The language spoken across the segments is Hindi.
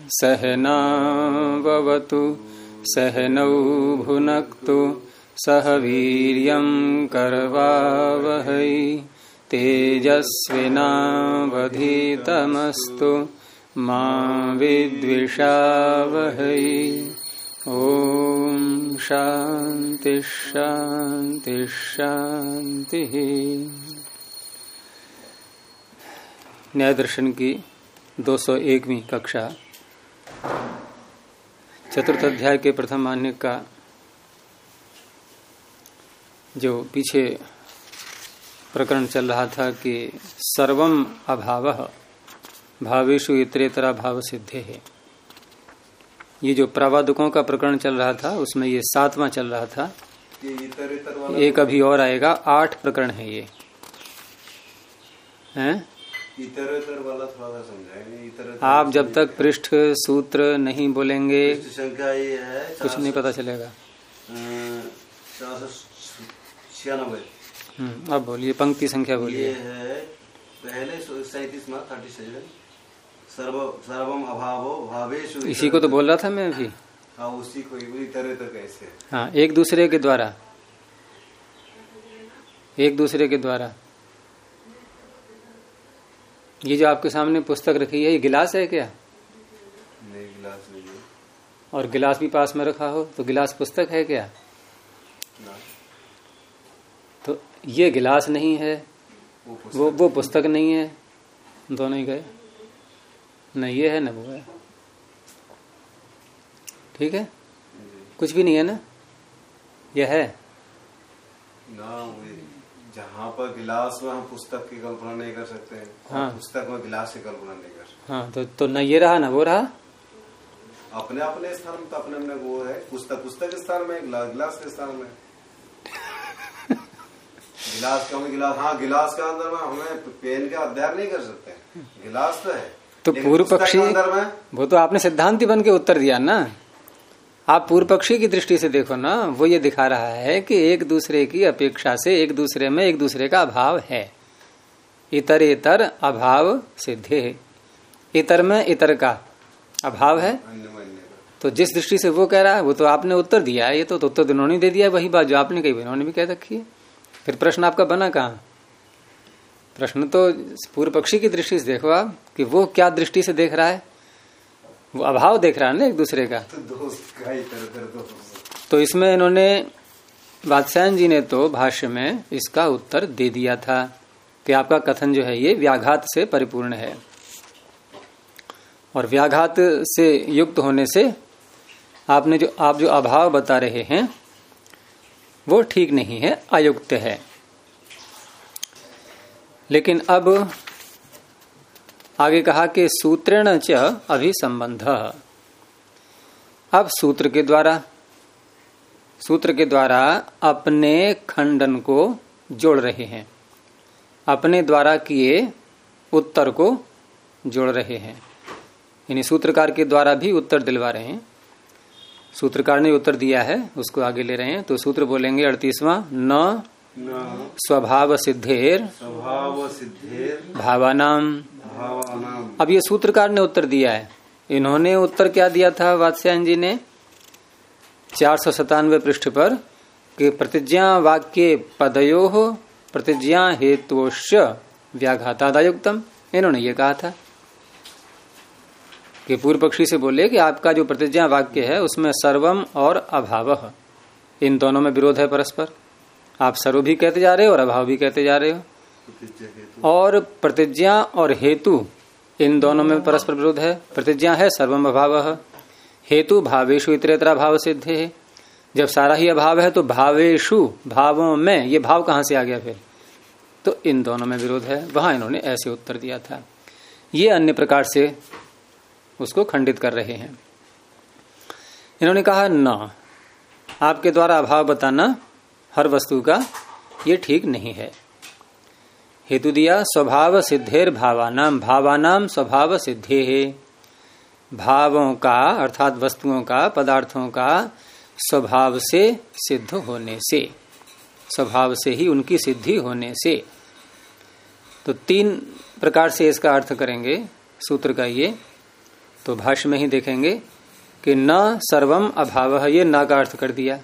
सहनाववतु सहनौ भुनक्तु सह वीर्यं करवावहै तेजस्विनावधीतमस्तु मा विद्विषावहै। ओम शांति शांति शांति। न्याय दर्शन की 201वीं कक्षा, चतुर्थ अध्याय के प्रथम मान्य का जो पीछे प्रकरण चल रहा था कि सर्वम अभावः भावेषु इतरेतरा भाव सिद्धे है। ये जो प्रावादकों का प्रकरण चल रहा था उसमें ये 7वां चल रहा था। एक अभी और आएगा, 8 प्रकरण है ये हैं? इतर वाला थोड़ा सा समझाएंगे। आप जब तक पृष्ठ सूत्र नहीं बोलेंगे संख्या ये है, कुछ नहीं पता चलेगा। 496। अब बोलिए, पंक्ति संख्या बोलिए। ये है पहले 37 में 37 सर्वम अभावो भावेषु। इसी को तो बोल रहा था मैं अभी। हाँ, उसी को इतर कैसे। हाँ, एक दूसरे के द्वारा, एक दूसरे के द्वारा। ये जो आपके सामने पुस्तक रखी है, ये गिलास है क्या? नहीं, गिलास नहीं है। और गिलास भी पास में रखा हो तो गिलास पुस्तक है क्या? ना। तो ये गिलास नहीं है, वो पुस्तक नहीं है, दोनों ही गए। न ये है न वो है। ठीक है, कुछ भी नहीं है ना, यह है ना। जहाँ पर गिलास में हम पुस्तक की कल्पना नहीं कर सकते हैं, हाँ। पुस्तक में गिलास की कल्पना नहीं कर सकते। हाँ, तो न ये रहा न वो रहा। अपने अपने स्थान में तो अपने वो है, पुस्तक के स्थान में, गिलास के स्थान में। गिलास का गिलास, हाँ, गिलास के अंदर में हमें पेन का अध्ययन नहीं कर सकते, गिलास तो है। तो पूर्व पक्षी, वो तो आपने सिद्धांति बन के उत्तर दिया ना। आप पूर्व पक्षी की दृष्टि से देखो ना, वो ये दिखा रहा है कि एक दूसरे की अपेक्षा से एक दूसरे में एक दूसरे का अभाव है। इतर इतर अभाव सिद्धे, इतर में इतर का अभाव है। तो जिस दृष्टि से वो कह रहा है वो तो आपने उत्तर दिया है। ये तो उत्तर उन्होंने दे दिया, वही बात जो आपने कही उन्होंने भी कह रखी है। फिर प्रश्न आपका बना कहाँ? प्रश्न तो पूर्व पक्षी की दृष्टि से देखो आप कि वो क्या दृष्टि से देख रहा है। वो अभाव देख रहा है ना एक दूसरे का। तो इसमें इन्होंने, वात्स्यायन जी ने तो भाष्य में इसका उत्तर दे दिया था कि आपका कथन जो है ये व्याघात से परिपूर्ण है, और व्याघात से युक्त होने से आप जो अभाव बता रहे हैं वो ठीक नहीं है, अयुक्त है। लेकिन अब आगे कहा कि सूत्रेण च अभिसंबंध। अब सूत्र के द्वारा अपने खंडन को जोड़ रहे हैं, अपने द्वारा किए उत्तर को जोड़ रहे हैं। यानी सूत्रकार के द्वारा भी उत्तर दिलवा रहे हैं। सूत्रकार ने उत्तर दिया है, उसको आगे ले रहे हैं। तो सूत्र बोलेंगे 38वां, न स्वभाव सिद्धेर भावानाम। अब ये सूत्रकार ने उत्तर दिया है। इन्होंने उत्तर क्या दिया था वात्स्यायन जी ने 497 पृष्ठ पर कि प्रतिज्ञा वाक्य पदयो प्रतिज्ञा हेतुश्च व्याघातादायुक्तम। इन्होंने ये कहा था कि पूर्व पक्षी से बोले कि आपका जो प्रतिज्ञा वाक्य है उसमें सर्वम और अभाव, इन दोनों में विरोध है परस्पर। आप सर्व भी कहते जा रहे हो और अभाव भी कहते जा रहे हो, और प्रतिज्ञा और हेतु इन दोनों में परस्पर विरोध है। प्रतिज्ञा है सर्वम अभाव, हेतु भावेषु इतरेतरा भाव सिद्धे है। जब सारा ही अभाव है तो भावेषु, भावों में, ये भाव कहां से आ गया फिर? तो इन दोनों में विरोध है। वहां इन्होंने ऐसे उत्तर दिया था। ये अन्य प्रकार से उसको खंडित कर रहे हैं। इन्होंने कहा न, आपके द्वारा अभाव बताना हर वस्तु का ये ठीक नहीं है। हेतु दिया स्वभाव सिद्धेर भावानाम, भावानाम स्वभाव सिद्धे है। भावों का अर्थात वस्तुओं का, पदार्थों का स्वभाव से सिद्ध होने से, स्वभाव से ही उनकी सिद्धि होने से। तो 3 प्रकार से इसका अर्थ करेंगे सूत्र का ये तो भाष्य में ही देखेंगे कि न सर्वम अभावः, ये न का अर्थ कर दिया,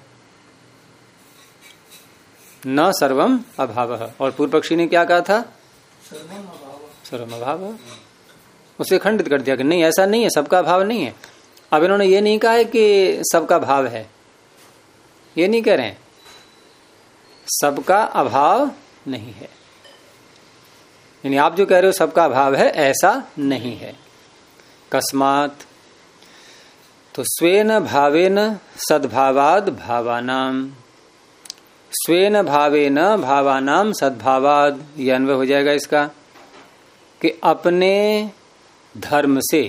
न सर्वम अभावः। और पूर्व पक्षी ने क्या कहा था? सर्वम अभाव। उसे खंडित कर दिया कि नहीं, ऐसा नहीं है, सबका अभाव नहीं है। अब इन्होंने ये नहीं कहा है कि सबका भाव है, ये नहीं कह रहे हैं, सबका अभाव नहीं है। यानी आप जो कह रहे हो सबका अभाव है, ऐसा नहीं है। कस्मात, तो स्वेन भावेन सद्भावाद भावानाम, स्वेन भावेन भावानाम सद्भावाद, यह अन्वय हो जाएगा इसका कि अपने धर्म से,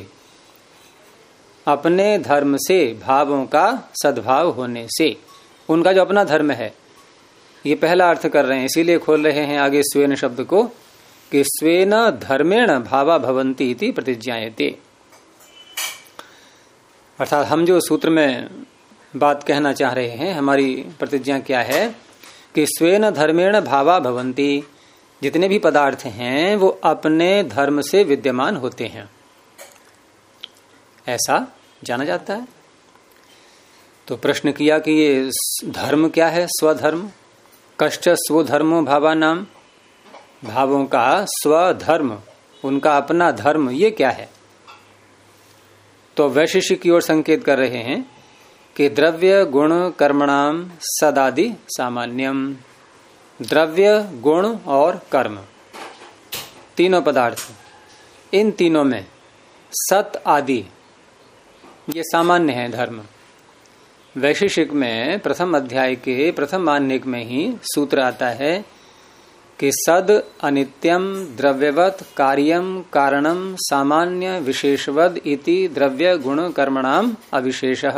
अपने धर्म से भावों का सद्भाव होने से, उनका जो अपना धर्म है, ये पहला अर्थ कर रहे हैं, इसीलिए खोल रहे हैं आगे स्वेन शब्द को कि स्वेन धर्मेण भावा भवन्ति इति प्रतिज्ञायते। अर्थात हम जो सूत्र में बात कहना चाह रहे हैं, हमारी प्रतिज्ञा क्या है कि स्वेन धर्मेण भावा भवन्ति, जितने भी पदार्थ हैं वो अपने धर्म से विद्यमान होते हैं, ऐसा जाना जाता है। तो प्रश्न किया कि ये धर्म क्या है? स्वधर्म। कष्ट स्वधर्मो भावानाम, भावों का स्वधर्म, उनका अपना धर्म, ये क्या है? तो वैशेषिक की ओर संकेत कर रहे हैं कि द्रव्य गुण कर्मणाम सदादि सामान्यम, द्रव्य गुण और कर्म तीनों पदार्थ, इन तीनों में सत आदि ये सामान्य है धर्म। वैशेषिक में प्रथम अध्याय के प्रथम आन्निक में ही सूत्र आता है कि सद अनित्यम द्रव्यवत कार्यम कारणम सामान्य विशेषवद इति द्रव्य गुण कर्मणाम अविशेषः।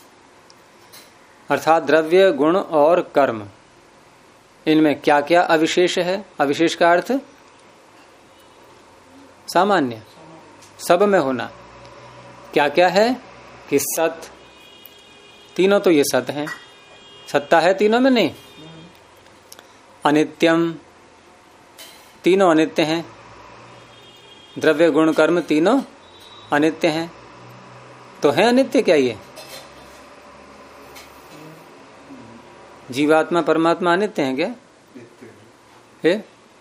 अर्थात द्रव्य गुण और कर्म, इनमें क्या क्या अविशेष है? अविशेष का अर्थ सामान्य, सब में होना। क्या क्या है कि सत, तीनों तो ये सत हैं, सत्ता है तीनों में नहीं। अनित्यम, तीनों अनित्य हैं। द्रव्य गुण कर्म तीनों अनित्य हैं। तो है अनित्य क्या ये? जीवात्मा परमात्मा अनित्य हैं क्या? है?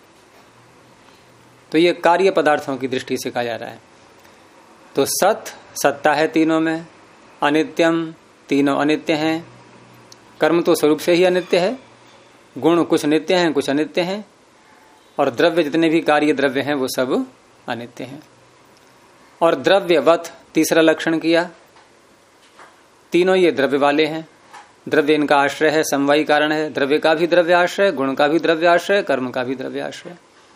तो ये कार्य पदार्थों की दृष्टि से कहा जा रहा है। तो सत, सत्ता है तीनों में। अनित्यम, तीनों अनित्य हैं। कर्म तो स्वरूप से ही अनित्य है। गुण कुछ नित्य हैं, कुछ अनित्य हैं। और द्रव्य, जितने भी कार्य द्रव्य हैं वो सब अनित्य हैं। और द्रव्यवत तीसरा लक्षण किया, तीनों ये द्रव्य वाले हैं। द्रव्य इनका आश्रय है, समवायी कारण है। द्रव्य का भी द्रव्य आश्रय, गुण का भी द्रव्य आश्रय, कर्म का भी द्रव्य आश्रय।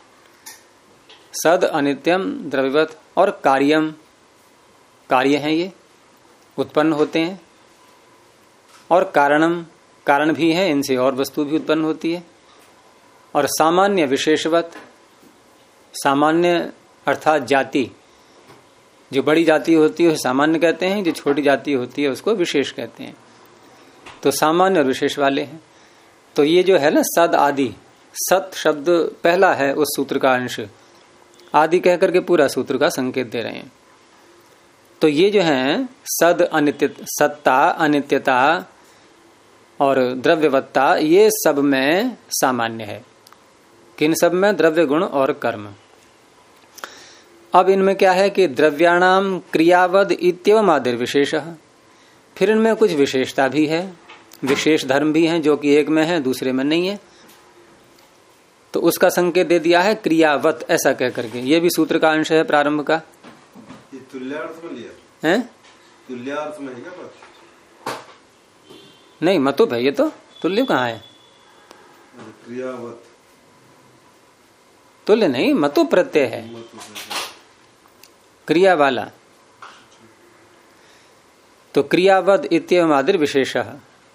सद अनित्यम द्रव्यवत। और कार्यम, कार्य हैं, ये उत्पन्न होते हैं। और कारणम, कारण भी है, इनसे और वस्तु भी उत्पन्न होती है। और सामान्य विशेषवत, सामान्य अर्थात जाति, जो बड़ी जाति होती है सामान्य कहते हैं, जो छोटी जाति होती है उसको विशेष कहते हैं। तो सामान्य और विशेष वाले हैं। तो ये जो है ना सद आदि, सत शब्द पहला है उस सूत्र का अंश, आदि कहकर के पूरा सूत्र का संकेत दे रहे हैं। तो ये जो है सद अनित्य, सत्ता, अनित्यता और द्रव्यवत्ता, ये सब में सामान्य है। किन सब में? द्रव्य गुण और कर्म। अब इनमें क्या है कि द्रव्याणाम क्रियावद इत्येवम आदिर विशेषः, फिर इनमें कुछ विशेषता भी है, विशेष धर्म भी हैं, जो कि एक में है दूसरे में नहीं है। तो उसका संकेत दे दिया है क्रियावत, ऐसा कह करके। ये भी सूत्र का अंश है प्रारंभ का। ये तुल्यार्थ में लिया है? तुल्यार्थ में है क्या बात? नहीं, मतुप है ये तो। तुल्य कहाँ है? क्रियावत, तुल्य नहीं, मतुप प्रत्यय है, क्रिया वाला। तो क्रियावद इत्येवम आदिर विशेषः।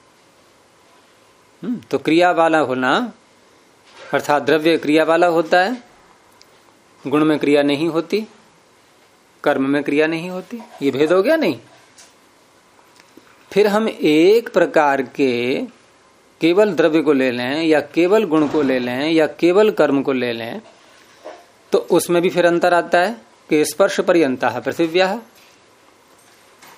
तो क्रिया वाला होना अर्थात द्रव्य क्रिया वाला होता है, गुण में क्रिया नहीं होती, कर्म में क्रिया नहीं होती। ये भेद हो गया नहीं? फिर हम एक प्रकार के केवल द्रव्य को ले लें या केवल गुण को ले लें या केवल कर्म को ले लें, तो उसमें भी फिर अंतर आता है कि स्पर्श पर्यंतः पृथिव्याः,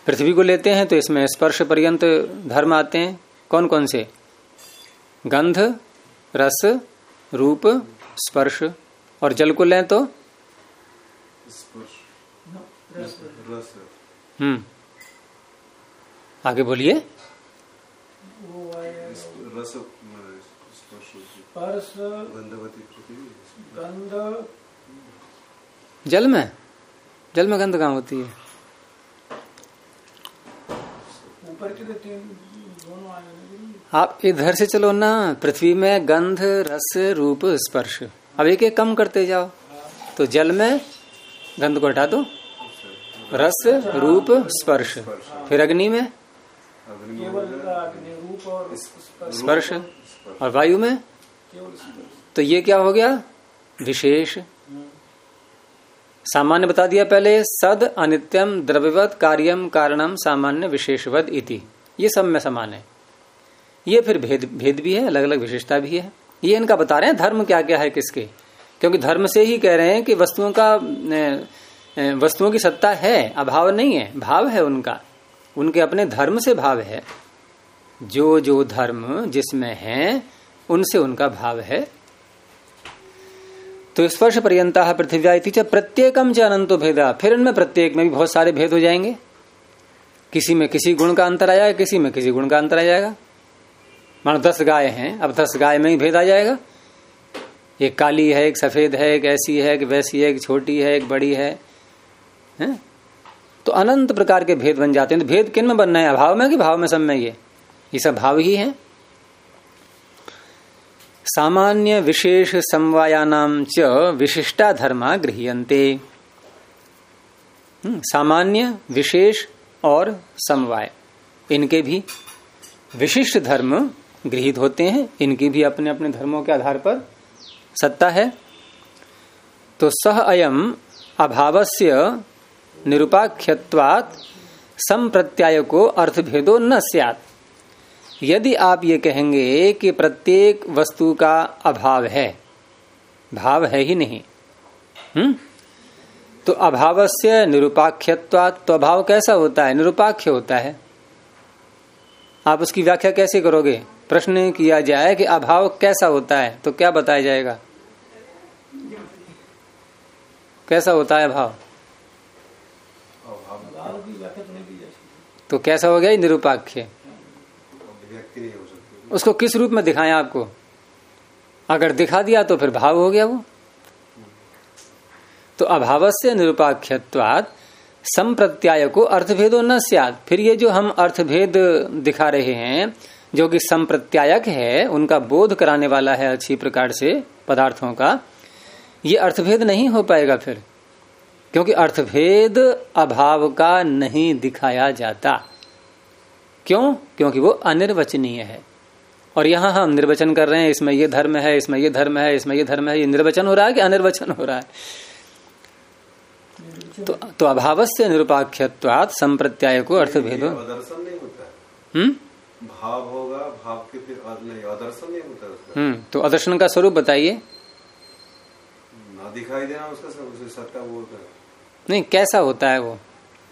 पृथ्वी को लेते हैं तो इसमें स्पर्श पर्यंत धर्म आते हैं। कौन कौन से? गंध, रस, रूप, स्पर्श। और जल को लें तो आगे बोलिए। जल में गंध कहाँ होती है? ऊपर के 3 दोनों आए। आप इधर से चलो ना। पृथ्वी में गंध, रस, रूप, स्पर्श। अब एक एक कम करते जाओ। तो जल में गंध को हटा दो, रस, रूप, स्पर्श। फिर अग्नि में रूप और स्पर्श। और वायु में तो ये क्या हो गया? विशेष। सामान्य बता दिया पहले। सद अनित्यम द्रव्यवत कार्यम कारणम सामान्य विशेषवद इति। ये सब में समान है। ये फिर भेद भी है, अलग अलग विशेषता भी है। ये इनका बता रहे हैं धर्म क्या क्या है किसके। क्योंकि धर्म से ही कह रहे हैं कि वस्तुओं की सत्ता है, अभाव नहीं है, भाव है उनका। उनके अपने धर्म से भाव है। जो जो धर्म जिसमें है उनसे उनका भाव है। तो स्पर्श पर्यंता पृथ्व्या इति च प्रत्येकम च अनंतो भेदा। फिर इनमें प्रत्येक में भी बहुत सारे भेद हो जाएंगे। किसी में किसी गुण का अंतर आ जाएगा, किसी में किसी गुण का अंतर आ जाएगा। मानो 10 गाय हैं, अब 10 गाय में ही भेद आ जाएगा। एक काली है, एक सफेद है, एक ऐसी है, एक वैसी है, एक छोटी है, एक बड़ी है। तो अनंत प्रकार के भेद बन जाते हैं। तो भेद किन में बनना है? अभाव में कि भाव में? सब में ये सब भाव ही है। सामान्य विशेष समवायानाम च विशिष्टा धर्मा गृह्यन्ते। सामान्य, विशेष और समवाय, इनके भी विशिष्ट धर्म गृहीत होते हैं। इनकी भी अपने अपने धर्मों के आधार पर सत्ता है। तो सह अयम अभावस्य निरुपाख्यत्वात् संप्रत्याय को अर्थभेदो न स्यात्। यदि आप ये कहेंगे कि प्रत्येक वस्तु का अभाव है, भाव है ही नहीं, तो अभावस्य निरुपाख्यत्वात्, तो अभाव कैसा होता है? निरुपाख्य होता है। आप उसकी व्याख्या कैसे करोगे? प्रश्न किया जाए कि अभाव कैसा होता है, तो क्या बताया जाएगा? कैसा होता है अभाव? तो कैसा हो गया? निरुपाख्य। उसको किस रूप में दिखाएं आपको? अगर दिखा दिया तो फिर भाव हो गया वो। तो अभावस्य निरुपाख्यत्वात् संप्रत्याय को अर्थभेदो न स्यात्। फिर ये जो हम अर्थभेद दिखा रहे हैं, जो कि संप्रत्यायक है, उनका बोध कराने वाला है अच्छी प्रकार से पदार्थों का, ये अर्थभेद नहीं हो पाएगा फिर। क्योंकि अर्थभेद अभाव का नहीं दिखाया जाता। क्यों? क्योंकि वो अनिर्वचनीय है। और यहां हम निर्वचन कर रहे हैं, इसमें ये धर्म है, इसमें ये धर्म है, इसमें ये धर्म है। ये निर्वचन हो रहा है कि अनिर्वचन हो रहा है? तो अभावस्य निरुपाख्यत्वात् संप्रत्याय को अर्थभेदो। अदर्शन नहीं होता है। भाव होगा, भाव के फिर अदर्शन नहीं होता। तो अदर्शन का स्वरूप बताइए। ना दिखाई देना उसका सत्ता बोलता है। नहीं, कैसा होता है वो?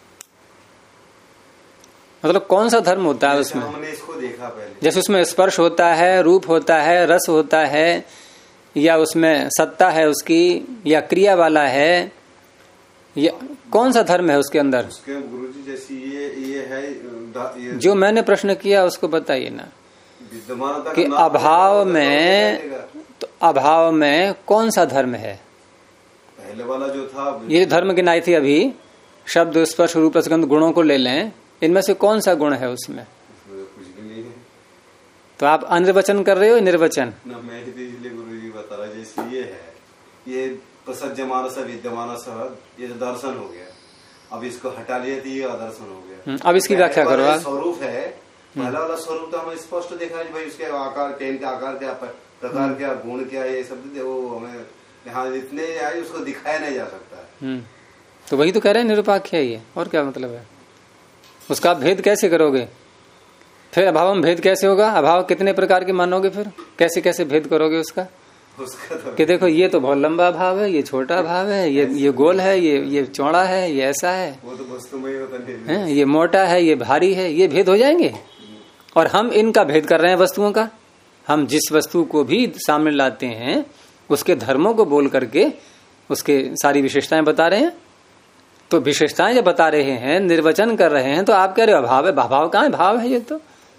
मतलब कौन सा धर्म होता है उसमें? हमने इसको देखा पहले। जैसे उसमें स्पर्श होता है, रूप होता है, रस होता है, या उसमें सत्ता है उसकी, या क्रिया वाला है, या कौन सा धर्म है उसके अंदर? उसके गुरुजी जैसी ये है ये जो मैंने प्रश्न किया उसको बताइए ना। कि अभाव में, तो अभाव में कौन सा धर्म है? पहले वाला जो था, ये धर्म गिनाई थी अभी, शब्द, स्पर्श, रूप, रसगंध गुणों को ले लें, इनमें से कौन सा गुण है उसमें? कुछ भी नहीं है। तो आप अनिर्वचन कर रहे हो, निर्वचन? मैं इसलिए गुरु जी बता रहा, जैसे ये है, ये प्रसज्यमानस विद्यमानस, ये दर्शन हो गया। अब इसको हटा लिया तो ये अदर्शन हो गया। अब इसकी व्याख्या करो। स्वरूप है पहला वाला स्वरूप तो हमें स्पष्ट देखा है भाई, उसके आकार, टेन का आकार क्या, प्रकार क्या, गुण क्या, ये सब वो हमें यहाँ इतने आए उसको दिखाया नहीं जा सकता। तो वही तो कह रहे हैं निरुपाख्य है ये, और क्या मतलब है? उसका भेद कैसे करोगे? फिर अभाव में भेद कैसे होगा? अभाव कितने प्रकार के मानोगे? फिर कैसे कैसे भेद करोगे उसका? तो कि देखो ये तो बहुत लंबा भाव है, ये छोटा भाव है, ये गोल है, ये चौड़ा है, ये ऐसा है। वो तो ये मोटा है, ये भारी है, ये भेद हो जाएंगे। और हम इनका भेद कर रहे हैं वस्तुओं का। हम जिस वस्तु को भी सामने लाते हैं उसके धर्मों को बोल करके उसके सारी विशेषताएं बता रहे हैं। तो विशेषताएं जब बता रहे हैं, निर्वचन कर रहे हैं, तो आप कह रहे हो अभाव है। भाव कहाँ है? भाव है ये तो।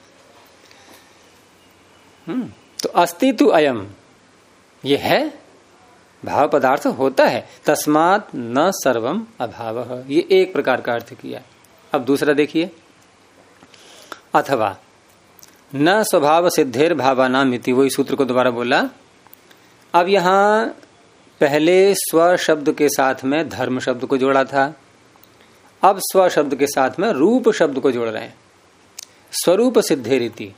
तो अस्तित्व अयम, ये है, भाव पदार्थ होता है। तस्मात् न सर्वम अभावः, ये एक प्रकार का अर्थ किया। अब दूसरा देखिए, अथवा न स्वभाव सिद्धेर भावानाम इति, वही सूत्र को दोबारा बोला। अब यहां पहले स्व शब्द के साथ में धर्म शब्द को जोड़ा था, अब स्व शब्द के साथ में रूप शब्द को जोड़ रहे हैं। स्वरूप सिद्धेर इति,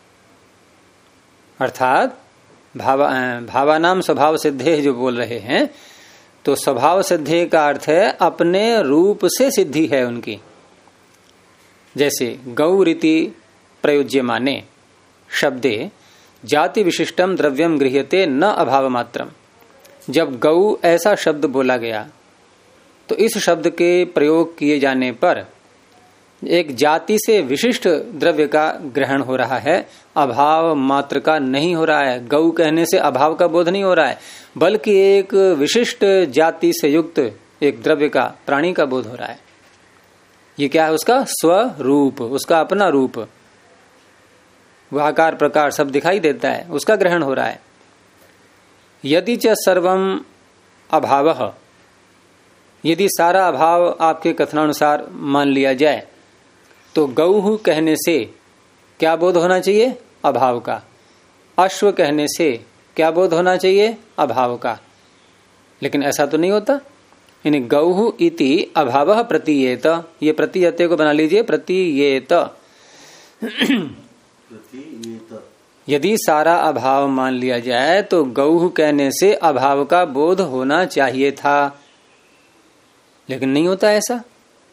अर्थात भावानाम स्वभाव सिद्धे जो बोल रहे हैं, तो स्वभाव सिद्धे का अर्थ है अपने रूप से सिद्धि है उनकी। जैसे गौ रीति प्रयोज्य माने शब्दे जाति विशिष्टम द्रव्यम गृह्यते न अभाव मात्रम। जब गौ ऐसा शब्द बोला गया तो इस शब्द के प्रयोग किए जाने पर एक जाति से विशिष्ट द्रव्य का ग्रहण हो रहा है, अभाव मात्र का नहीं हो रहा है। गौ कहने से अभाव का बोध नहीं हो रहा है, बल्कि एक विशिष्ट जाति से युक्त एक द्रव्य का, प्राणी का बोध हो रहा है। ये क्या है? उसका स्वरूप, उसका अपना रूप, वह आकार प्रकार सब दिखाई देता है, उसका ग्रहण हो रहा है। यदि च सर्वम अभावः, यदि सारा अभाव आपके कथनानुसार मान लिया जाए तो गौः कहने से क्या बोध होना चाहिए? अभाव का। अश्व कहने से क्या बोध होना चाहिए? अभाव का। लेकिन ऐसा तो नहीं होता। यानी गौः इति अभावः प्रतीयेत, ये प्रतीयते को बना लीजिए, प्रतीयेत। यदि सारा अभाव मान लिया जाए तो गौः कहने से अभाव का बोध होना चाहिए था, लेकिन नहीं होता ऐसा।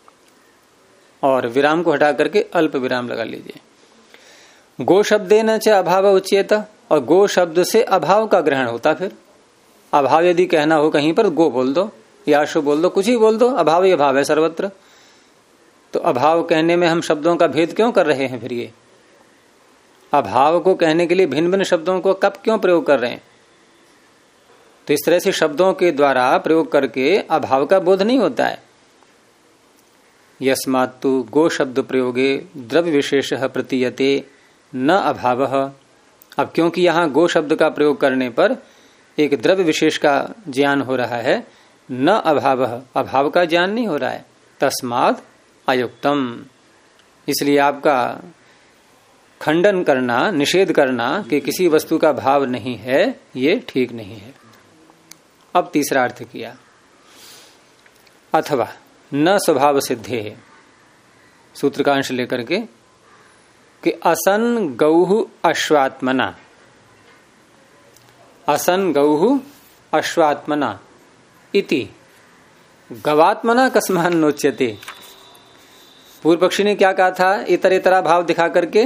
और विराम को हटा करके अल्प विराम लगा लीजिए। गो शब्देन च अभाव उच्येत, और गो शब्द से अभाव का ग्रहण होता। फिर अभाव यदि कहना हो कहीं पर, गो बोल दो या अश्व बोल दो, कुछ ही बोल दो, अभाव ही अभाव है सर्वत्र। तो अभाव कहने में हम शब्दों का भेद क्यों कर रहे हैं? फिर ये अभाव को कहने के लिए भिन्न भिन्न शब्दों को कब क्यों प्रयोग कर रहे हैं? तो इस तरह से शब्दों के द्वारा प्रयोग करके अभाव का बोध नहीं होता है। यस्मात्तु गो शब्द प्रयोगे द्रव्य विशेषः प्रतीयते न अभावः। अब क्योंकि यहाँ गो शब्द का प्रयोग करने पर एक द्रव्य विशेष का ज्ञान हो रहा है, न अभावः, अभाव का ज्ञान नहीं हो रहा है। तस्मात् अयुक्तम, इसलिए आपका खंडन करना, निषेध करना कि किसी वस्तु का भाव नहीं है, ये ठीक नहीं है। अब तीसरा अर्थ किया, अथवा न स्वभाव सिद्धे है, सूत्र का अंश लेकर के, कि असन गौः अश्वात्मना, असन गौः अश्वात्मना इति गवात्मना कस्मान नोच्यते। पूर्व पक्षी ने क्या कहा था? इतरेतरा भाव दिखा करके,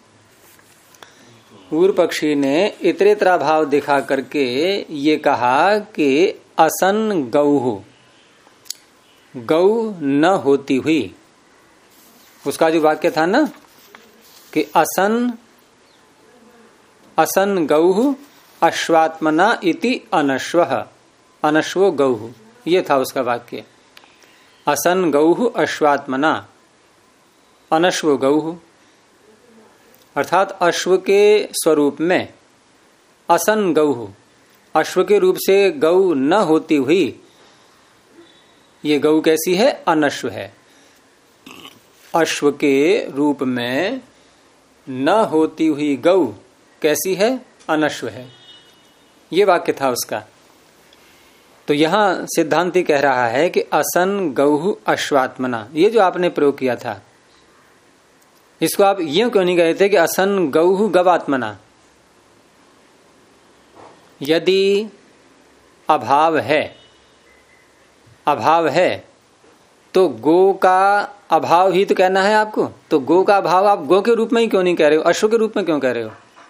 पूर्व पक्षी ने इतरेतरा भाव दिखा करके ये कहा कि असन गौः, गौ न होती हुई, उसका जो वाक्य था ना कि असन गौः अश्वात्मना इति अनश्वः, अनश्वो गौः, ये था उसका वाक्य। असन गौः अश्वात्मना, अनश्व गौः, अर्थात अश्व के स्वरूप में असन गौः, अश्व के रूप से गौ न होती हुई, ये गौ कैसी है? अनश्व है। अश्व के रूप में न होती हुई गौ कैसी है? अनश्व है। ये वाक्य था उसका। तो यहां सिद्धांति कह रहा है कि असन गौः अश्वात्मना, ये जो आपने प्रयोग किया था, इसको आप यूं क्यों नहीं कहते कि असन गौः गवात्मना? यदि अभाव है तो गो का अभाव ही तो कहना है आपको। तो गो का अभाव आप गो के रूप में ही क्यों नहीं कह रहे हो? अश्व के रूप में क्यों कह रहे हो?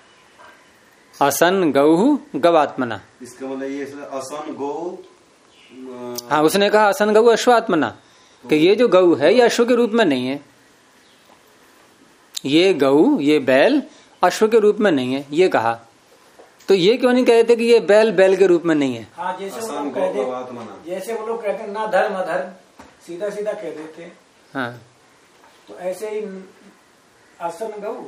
असन गौः गवात्मना, इसका मतलब ये असन गौ, हाँ उसने कहा असन गौ अश्वात्मना, कि ये जो गऊ है ये अश्व के रूप में नहीं है, ये गऊ ये बैल अश्व के रूप में नहीं है, ये कहा। तो ये क्यों नहीं कहते कि ये बैल बैल के रूप में नहीं है? हाँ, जैसे वो लोग कहते हैं ना धर्म अधर्म, सीधा सीधा कह देते हैं। हाँ, तो ऐसे ही आसन गऊ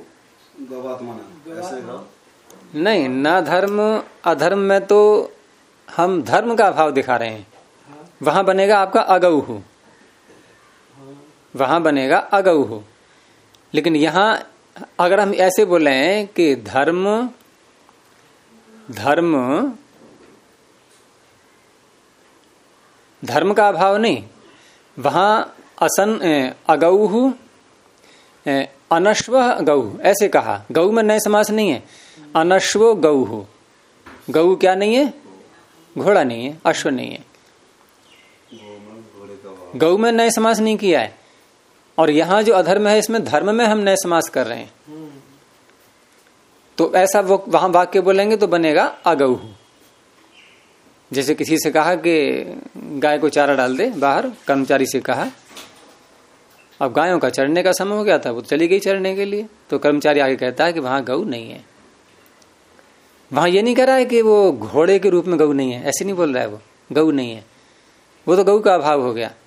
नहीं, ना धर्म अधर्म में तो हम धर्म का अभाव दिखा रहे हैं। वहां बनेगा आपका अगऊ हो, वहां बनेगा अगऊ हो। लेकिन यहां अगर हम ऐसे बोले हैं कि धर्म का अभाव नहीं, वहां असन अगऊ अनश्व गऊ ऐसे कहा। गऊ में नए समास नहीं है, अनश्व गऊ हो। गऊ क्या नहीं है? घोड़ा नहीं है, अश्व नहीं है। गऊ में नए समास नहीं किया है। और यहां जो अधर्म है इसमें धर्म में हम नए समास कर रहे हैं। तो ऐसा वो वहां वाक्य बोलेंगे तो बनेगा अगऊ। जैसे किसी से कहा कि गाय को चारा डाल दे बाहर, कर्मचारी से कहा। अब गायों का चरने का समय हो गया था, वो चली गई चरने के लिए। तो कर्मचारी आगे कहता है कि वहां गऊ नहीं है। वहां ये नहीं कह रहा है कि वो घोड़े के रूप में गऊ नहीं है, ऐसे नहीं बोल रहा है। वो गऊ नहीं है, वो तो गऊ का अभाव हो गया।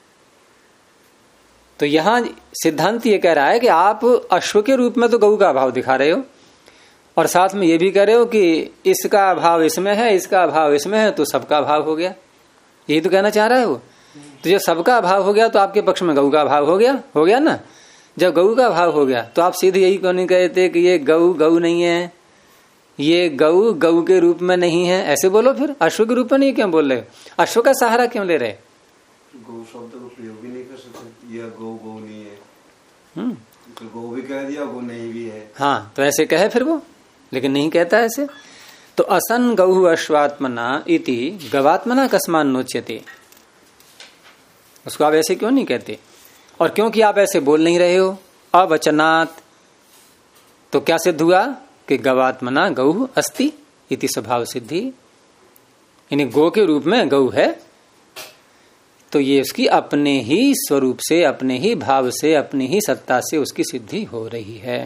तो यहां सिद्धांत ये कह रहा है कि आप अश्व के रूप में तो गऊ का अभाव दिखा रहे हो, और साथ में ये भी कह रहे हो कि इसका अभाव इसमें है, इसका अभाव इसमें है, तो सबका अभाव हो गया। यही तो कहना चाह रहा है वो। तो जब सबका अभाव हो गया तो आपके पक्ष में गऊ का अभाव हो गया ना। जब गऊ का अभाव हो गया तो आप सीधे यही क्यों नहीं कहते कि ये गऊ नहीं है, ये गऊ के रूप में नहीं है, ऐसे बोलो। फिर अश्व के रूप में नहीं क्यों बोल रहे? अश्व का सहारा क्यों ले रहे? गौ शब्द को प्रयोग भी नहीं कर सकते। यह गौ नहीं है, तो गौ भी कह दिया, गौ नहीं भी है। हाँ, तो ऐसे कहे फिर वो, लेकिन नहीं कहता ऐसे। तो असन गौ अश्वात्मना इति गवात्मना कस्मान नोच्यते, उसको आप ऐसे क्यों नहीं कहते? और क्योंकि आप ऐसे बोल नहीं रहे हो अवचनात्, तो क्या सिद्ध हुआ कि गवात्मना गौ अस्ति इति स्वभाव सिद्धि, यानी गौ के रूप में गौ है। तो ये उसकी अपने ही स्वरूप से, अपने ही भाव से, अपनी ही सत्ता से उसकी सिद्धि हो रही है।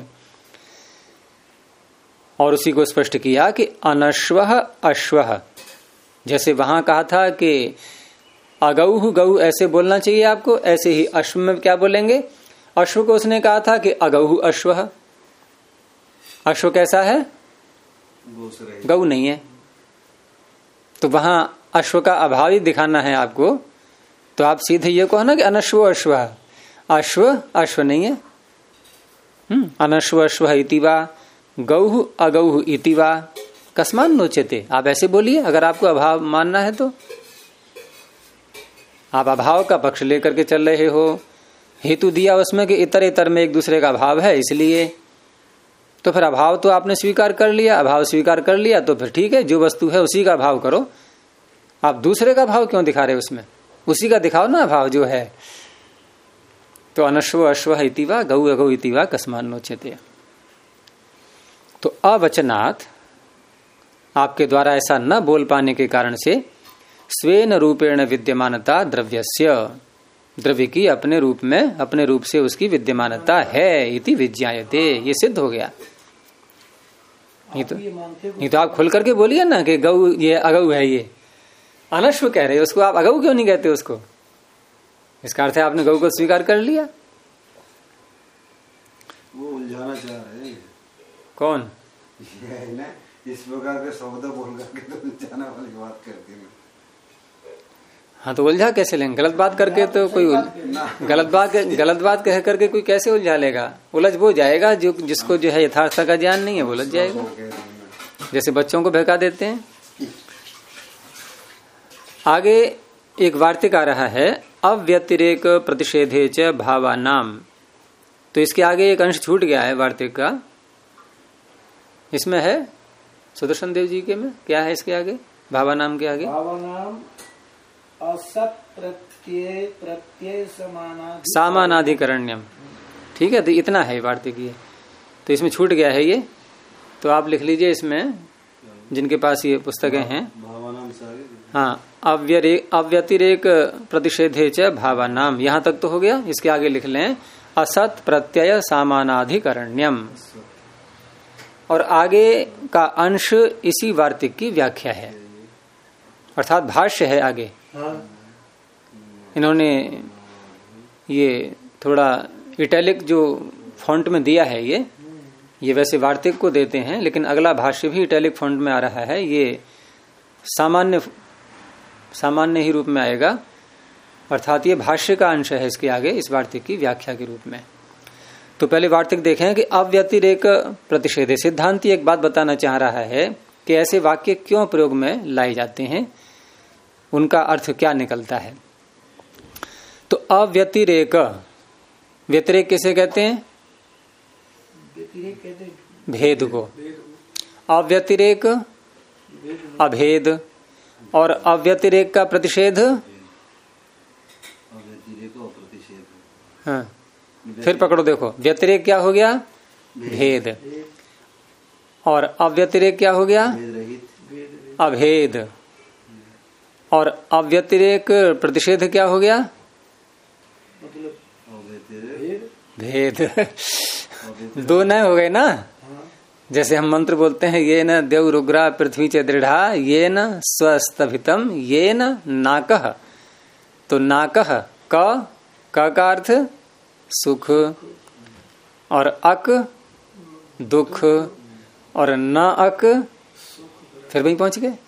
और उसी को स्पष्ट किया कि अनश्वः अश्वः, जैसे वहां कहा था कि अगऊ गऊ ऐसे बोलना चाहिए आपको, ऐसे ही अश्व में क्या बोलेंगे? अश्व को उसने कहा था कि अगऊ अश्वः। अश्व कैसा है? गऊ नहीं है। तो वहां अश्व का अभाव ही दिखाना है आपको, तो आप सीधे ये कहो ना कि अनश्व अश्व, अश्व नहीं है। अनश्व अश्व इति वा गौ अगौ इति वा कस्मान नोचते, आप ऐसे बोलिए अगर आपको अभाव मानना है तो। आप अभाव का पक्ष लेकर के चल रहे हो, हेतु दिया उसमें कि इतर इतर में एक दूसरे का अभाव है, इसलिए तो फिर अभाव तो आपने स्वीकार कर लिया। अभाव स्वीकार कर लिया तो फिर ठीक है, जो वस्तु है उसी का अभाव करो। आप दूसरे का भाव क्यों दिखा रहे हो? उसमें उसी का दिखाओ ना भाव जो है। तो अनश्व अश्व इति वा गौ अगौ इति वा कस्मान नोच्यते। तो अवचनात्, आपके द्वारा ऐसा न बोल पाने के कारण से स्वेन रूपेण विद्यमानता द्रव्यस्य, द्रव्य की अपने रूप से उसकी विद्यमानता है इति विज्ञायते, ये सिद्ध हो गया। नहीं तो आप खुल करके बोलिए ना कि गौ ये अगौ है, ये अनश्व कह रहे हो, उसको आप अगौ क्यों नहीं कहते उसको? इसका अर्थ है आपने गौ को स्वीकार कर लिया। वो उलझाना चाह रहे हैं। कौन? ये ना, इस प्रकार के शब्द बोल करके तो उलझाना वाली बात करती है। हाँ, तो उलझा कैसे लेंगे? गलत बात करके तो कोई गलत बात कह करके कोई कैसे उलझा लेगा? उलझ वो जाएगा जो जिसको जो है यथार्थ का ज्ञान नहीं है, वो उलझ जाएगा। जैसे बच्चों को बहका देते हैं। आगे एक वार्तिक आ रहा है, अव्यतिरेक प्रतिषेधे च भावानाम। तो इसके आगे एक अंश छूट गया है वार्तिक का। इसमें है सुदर्शन देव जी के में क्या है? इसके आगे भावानाम के आगे भावानाम असत प्रत्यय सामानाधिकरण्यम। ठीक है, तो इतना है वार्तिक ये। तो इसमें छूट गया है ये, तो आप लिख लीजिए इसमें जिनके पास ये पुस्तकें हैं। भावानाम से आगे, हाँ, अव्यतिरेक प्रतिषेधे च भावानाम, यहां तक तो हो गया। इसके आगे लिख लें असत प्रत्यय सामानाधिकरण्यम, और आगे का अंश इसी वार्तिक की व्याख्या है, अर्थात भाष्य है आगे। इन्होंने ये थोड़ा इटैलिक जो फॉन्ट में दिया है, ये वैसे वार्तिक को देते हैं, लेकिन अगला भाष्य भी इटैलिक फॉन्ट में आ रहा है। ये सामान्य ही रूप में आएगा, अर्थात ये भाष्य का अंश है इसके आगे, इस वार्तिक की व्याख्या के रूप में। तो पहले वार्तिक देखें कि अव्यतिरेक प्रतिषेधे, सिद्धांती एक बात बताना चाह रहा है कि ऐसे वाक्य क्यों प्रयोग में लाए जाते हैं, उनका अर्थ क्या निकलता है। तो अव्यतिरेक, व्यतिरेक किसे कहते हैं? भेद को। अव्यतिरेक अभेद, और अव्यतिरेक का प्रतिषेध, हाँ फिर पकड़ो, देखो व्यतिरेक क्या हो गया? भेद, और अव्यतिरेक क्या हो गया? अभेद, और अव्यतिरेक प्रतिषेध क्या हो गया? भेद। दो नए हो गए ना। जैसे हम मंत्र बोलते हैं, ये न देव रुग्रा पृथ्वी च दृढ़ा, ये न स्वस्तभितम, ये न नाकह। तो नाकह क का अर्थ सुख, और अक दुख, और न अक फिर वहीं पहुंच गए।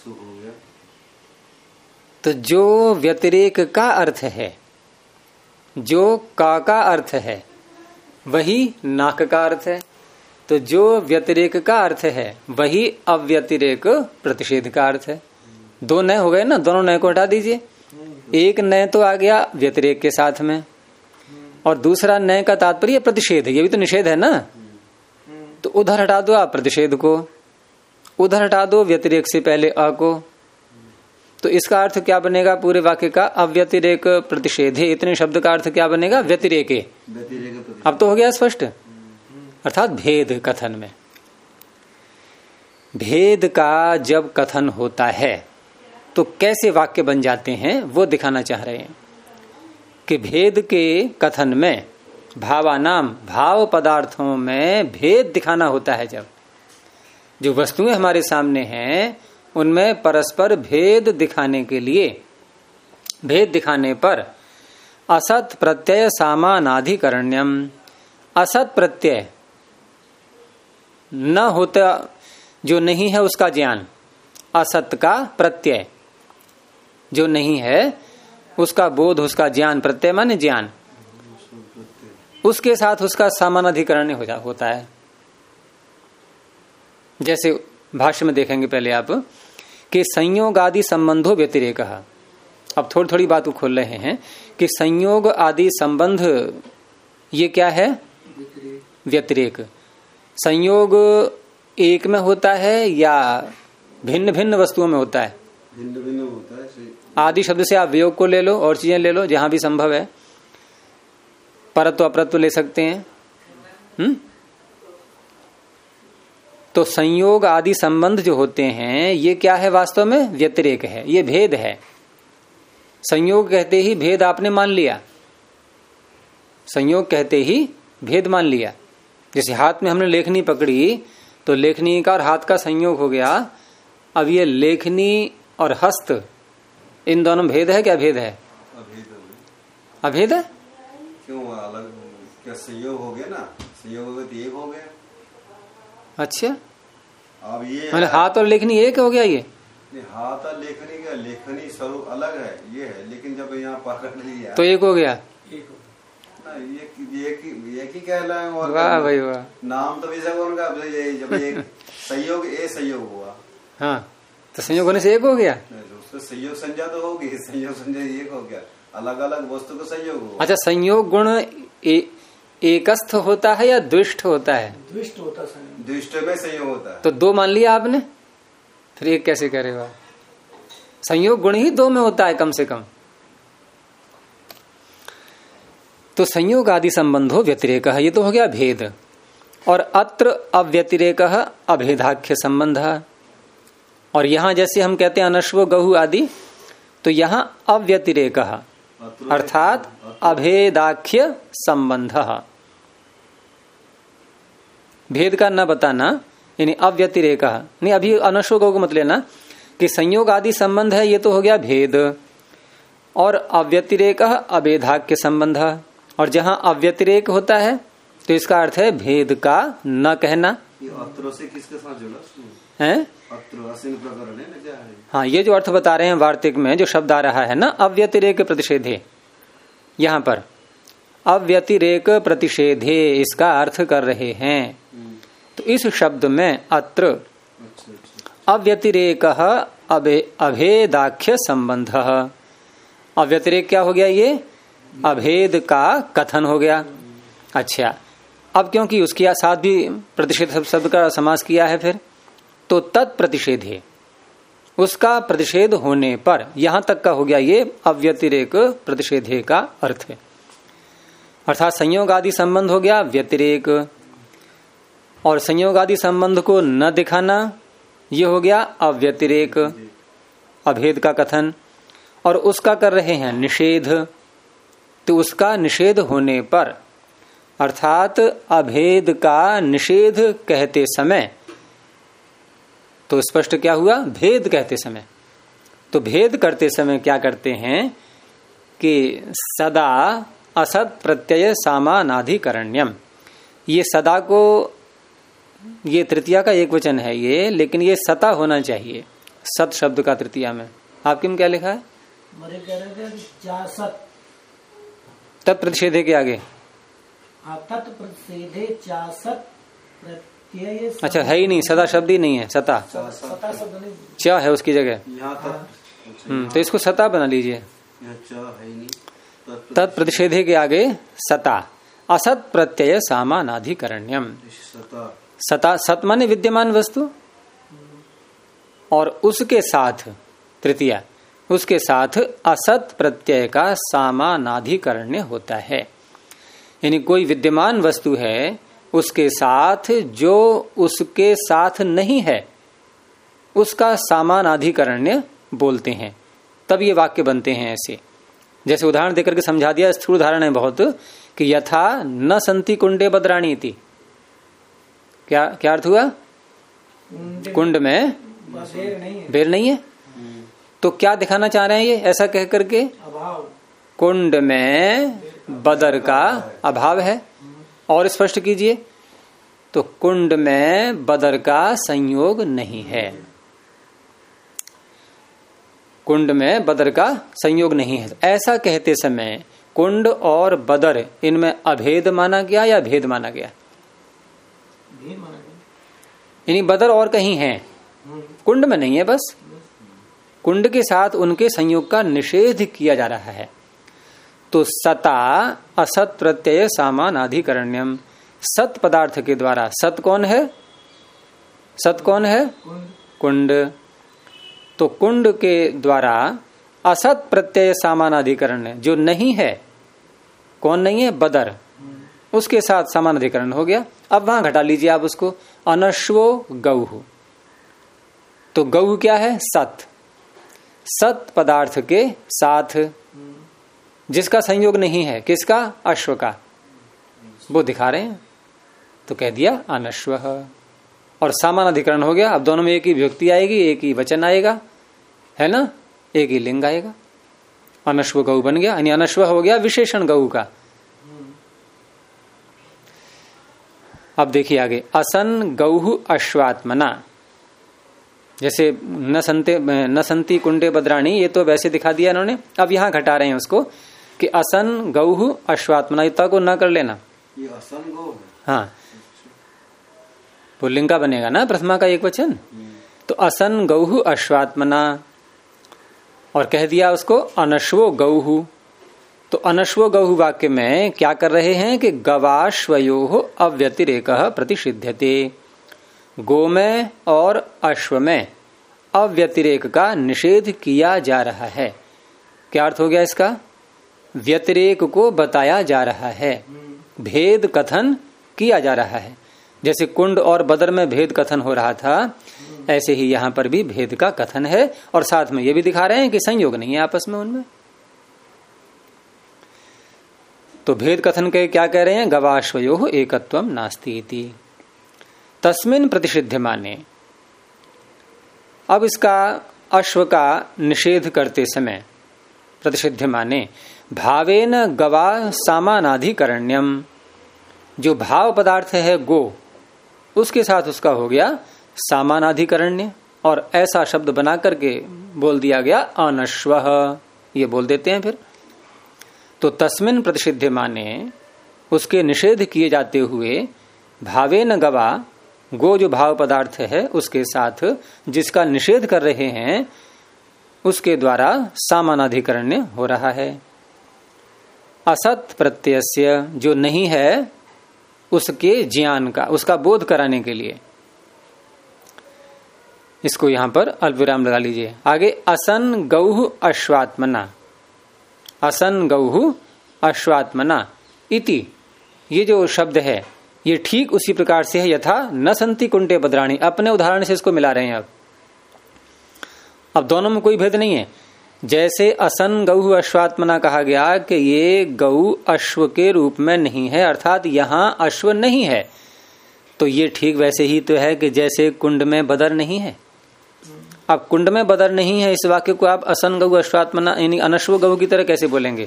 तो जो व्यतिरेक का अर्थ है, जो का अर्थ है, वही नाक का अर्थ है। तो जो व्यतिरेक का अर्थ है वही अव्यतिरेक प्रतिषेध का अर्थ है। दो नए हो गए ना, दोनों नए को हटा दीजिए। एक नए तो आ गया व्यतिरेक के साथ में, और दूसरा नए का तात्पर्य प्रतिषेध, ये भी तो निषेध है ना। तो उधर हटा दो आप प्रतिषेध को, उधर हटा दो व्यतिरेक से पहले अ को। तो इसका अर्थ क्या बनेगा पूरे वाक्य का? अव्यतिरेक प्रतिषेधे, इतने शब्द का अर्थ क्या बनेगा? व्यतिरेके। अब तो हो गया स्पष्ट, अर्थात भेद कथन में। भेद का जब कथन होता है तो कैसे वाक्य बन जाते हैं वो दिखाना चाह रहे हैं कि भेद के कथन में भावानाम, भाव पदार्थों में भेद दिखाना होता है। जब जो वस्तुएं हमारे सामने हैं उनमें परस्पर भेद दिखाने के लिए, भेद दिखाने पर असत प्रत्यय सामानाधिकरण्यम, असत प्रत्यय न होता जो नहीं है उसका ज्ञान, असत का प्रत्यय जो नहीं है उसका बोध, उसका ज्ञान, प्रत्यय माने ज्ञान, उसके साथ उसका सामानाधिकरण होता है। जैसे भाष्य में देखेंगे पहले आप कि संयोग आदि संबंधो व्यतिरेक। अब थोड़ी थोड़ी बात को खोल रहे हैं कि संयोग आदि संबंध ये क्या है? व्यतिरेक। संयोग एक में होता है या भिन्न भिन्न वस्तुओं में होता है? भिन्न भिन्न होता है। आदि शब्द से आप वियोग को ले लो और चीजें ले लो जहां भी संभव है, परत्व अपरत्व ले सकते हैं। तो संयोग आदि संबंध जो होते हैं ये क्या है? वास्तव में व्यतिरेक है, ये भेद है। संयोग कहते ही भेद आपने मान लिया, संयोग कहते ही भेद मान लिया। जैसे हाथ में हमने लेखनी पकड़ी तो लेखनी का और हाथ का संयोग हो गया। अब ये लेखनी और हस्त, इन दोनों में भेद है क्या? भेद है, अभेद है। क्यों अलग? क्या संयोग हो गया ना? संयोग हो गया तो एक हो गया। अच्छा, अब ये मतलब हाथ और लेखनी एक हो गया। ये हाथ और लेखनी का लेखनी स्वरूप अलग है, ये है, लेकिन जब यहाँ पकड़ लिया तो एक हो गया। ये की कहलाए। वाह भाई वाह, नाम तो वैसा उनका जब एक संयोग ए संयोग हुआ, हाँ तो संयोग होने से एक हो गया। उसको संयोग संज्ञा तो होगी, संयोग संज्ञा एक हो गया, अलग अलग वस्तु का संयोग हुआ। अच्छा, संयोग गुण एकस्थ होता है या द्विष्ट होता है? द्विष्ट होता है। द्विष्ट में संयोग होता है। तो दो मान लिया आपने, फिर एक कैसे करेगा? संयोग गुण ही दो में होता है कम से कम। तो संयोग आदि संबंधो व्यतिरेक, ये तो हो गया भेद। और अत्र अव्यतिरेक अभेदाख्य संबंध। और यहां जैसे हम कहते हैं अनश्व गहु आदि, तो यहाँ अव्यतिरेक अर्थात अभेदाख्य संबंध, भेद का न बताना, यानी अव्यतिरेक नहीं। अभी अनश्व गौ को मत लेना कि संयोग आदि संबंध है, ये तो हो गया भेद, और अव्यतिरेक अभेदाख्य संबंध। और जहां अव्यतिरेक होता है तो इसका अर्थ है भेद का न कहना। ये अत्र से किसके साथ जुड़ा है? अत्र असीम प्रकरण है ना, क्या है? हाँ, ये जो अर्थ बता रहे हैं वार्तिक में जो शब्द आ रहा है ना, अव्यतिरेक प्रतिषेधे, यहाँ पर अव्यतिरेक प्रतिषेधे इसका अर्थ कर रहे हैं। तो इस शब्द में अत्र अव्यतिरेक अभेदाख्य संबंध, अव्यतिरेक क्या हो गया? ये अभेद का कथन हो गया। अच्छा, अब क्योंकि उसके साथ भी प्रतिषेध शब्द का समास किया है, फिर तो तत्प्रतिषेधे, उसका प्रतिषेध होने पर, यहां तक का हो गया ये अव्यतिरेक प्रतिषेधे का अर्थ है। अर्थात संयोग आदि संबंध हो गया व्यतिरेक, और संयोग आदि संबंध को न दिखाना ये हो गया अव्यतिरेक, अभेद का कथन, और उसका कर रहे हैं निषेध। तो उसका निषेध होने पर, अर्थात अभेद का निषेध कहते समय, तो स्पष्ट क्या हुआ? भेद कहते समय। तो भेद करते समय क्या करते हैं कि सदा असत प्रत्यय सामानाधिकरण्यम, ये सदा को, ये तृतीया का एक वचन है ये, लेकिन ये सता होना चाहिए सत शब्द का तृतीया में। आपके में क्या लिखा है? कह रहे थे तत्प्रतिषेधे के आगे तत्प्रतिषेधे चासत प्रत्यय। अच्छा, है ही नहीं, सदा शब्द ही नहीं है, सता सता शब्द नहीं, च है उसकी जगह। यहाँ तक तो इसको सता बना लीजिए। तत्प्रतिषेधे के आगे सता, असत प्रत्यय सामानाधिकरण्यम। सता, सत माने विद्यमान वस्तु, और उसके साथ तृतीया, उसके साथ असत प्रत्यय का सामानाधिकरण्य होता है। यानी कोई विद्यमान वस्तु है, उसके साथ जो उसके साथ नहीं है उसका सामानाधिकरण्य बोलते हैं, तब ये वाक्य बनते हैं ऐसे। जैसे उदाहरण देकर के समझा दिया, स्थूल उदाहरण है बहुत, कि यथा न संति कुंडे बद्राणी थी। क्या क्या अर्थ हुआ? कुंड में बेर नहीं है। तो क्या दिखाना चाह रहे हैं ये ऐसा कह करके? कुंड में बदर का अभाव है। और स्पष्ट कीजिए, तो कुंड में बदर का संयोग नहीं है, कुंड में बदर का संयोग नहीं है। ऐसा कहते समय कुंड और बदर, इनमें अभेद माना गया या भेद माना गया? यानी बदर और कहीं है, कुंड में नहीं है, बस कुंड के साथ उनके संयोग का निषेध किया जा रहा है। तो सता असत प्रत्यय सामानाधिकरण्यम, सत पदार्थ के द्वारा, सत कौन है? सत कौन है? कुंड। तो कुंड के द्वारा असत प्रत्यय सामानाधिकरण जो नहीं है, कौन नहीं है? बदर, उसके साथ सामानाधिकरण हो गया। अब वहां घटा लीजिए आप उसको, अनश्वो गौः। तो गौ क्या है? सत, सत पदार्थ के साथ जिसका संयोग नहीं है, किसका? अश्व का, वो दिखा रहे हैं। तो कह दिया अनश्व, और सामानाधिकरण हो गया। अब दोनों में एक ही विभक्ति आएगी, एक ही वचन आएगा, है ना, एक ही लिंग आएगा। अनश्व गौ बन गया, यानी अनश्व हो गया विशेषण गौ का। अब देखिए आगे, असन गौः अश्वात्मना, जैसे न संति कुंडे बद्राणी, ये तो वैसे दिखा दिया इन्होंने। अब यहां घटा रहे हैं उसको कि असन गौः अश्वात्मना, इतना को न कर लेना, ये असन गौ है। हाँ, पुल्लिंग का बनेगा ना प्रथमा का एक वचन। तो असन गौः अश्वात्मना, और कह दिया उसको अनश्वो गौः। तो अनश्वो गौः वाक्य में क्या कर रहे हैं कि गवाश्वयोः अव्यतिरेकः प्रतिषिध्यते, गो में और अश्व में अव्यतिरेक का निषेध किया जा रहा है। क्या अर्थ हो गया इसका? व्यतिरेक को बताया जा रहा है, भेद कथन किया जा रहा है। जैसे कुंड और बदर में भेद कथन हो रहा था, ऐसे ही यहाँ पर भी भेद का कथन है और साथ में ये भी दिखा रहे हैं कि संयोग नहीं है आपस में उनमें। तो भेद कथन के क्या कह रहे हैं? गवाश्वयोः एकत्वम नास्ति इति तस्मिन् प्रतिषिध्यमाने। अब इसका अश्व का निषेध करते समय प्रतिषिध्यमाने भावेन गवा सामानाधिकरण्यम, जो भाव पदार्थ है गो, उसके साथ उसका हो गया सामानाधिकरण्य और ऐसा शब्द बना करके बोल दिया गया अनश्वः, ये बोल देते हैं फिर। तो तस्मिन् प्रतिषिध्यमाने, उसके निषेध किए जाते हुए, भावेन गवा, गो जो भाव पदार्थ है उसके साथ जिसका निषेध कर रहे हैं उसके द्वारा सामानाधिकरण्य हो रहा है। असत प्रत्ययस्य, जो नहीं है उसके ज्ञान का, उसका बोध कराने के लिए। इसको यहां पर अल्पविराम लगा लीजिए। आगे असन गौः अश्वात्मना, असन गौः अश्वात्मना इति, ये जो शब्द है ये ठीक उसी प्रकार से है यथा न संति कुंडे बद्राणी। अपने उदाहरण से इसको मिला रहे हैं। अब दोनों में कोई भेद नहीं है। जैसे असन गौः अश्वात्मना कहा गया कि ये गौ अश्व के रूप में नहीं है, अर्थात यहां अश्व नहीं है, तो ये ठीक वैसे ही तो है कि जैसे कुंड में बदर नहीं है। अब कुंड में बदर नहीं है, इस वाक्य को आप असन गौ अश्वात्मना यानी अनश्व गौ की तरह कैसे बोलेंगे?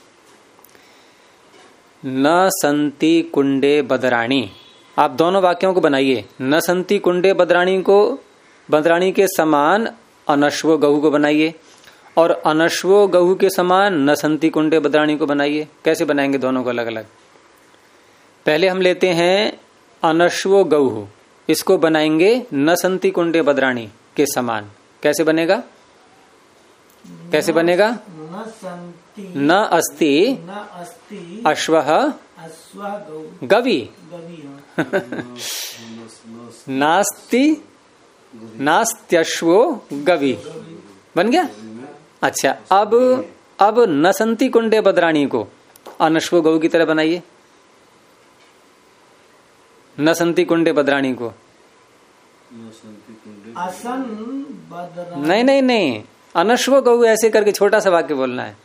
न संति कुंडे बदराणी, आप दोनों वाक्यों को बनाइए। न संति कुंडे बदराणी को बदराणी के समान अनश्व गौ को बनाइए और अनश्व गौ के समान न संति कुंडे बदराणी को बनाइए। कैसे बनाएंगे दोनों को अलग अलग? पहले हम लेते हैं अनश्व गौ, इसको बनाएंगे न संति कुंडे बदराणी के समान। कैसे बनेगा? कैसे बनेगा? न अस्ति अश्वः गवी नास्ति नास्त्यश्वो गवी, बन गया। अच्छा, अब न संति कुंडे बदराणी को अनश्व गौ की तरह बनाइए। न संति कुंडे बदराणी को नहीं, अनश्व गौ ऐसे करके छोटा सा वाक्य बोलना है।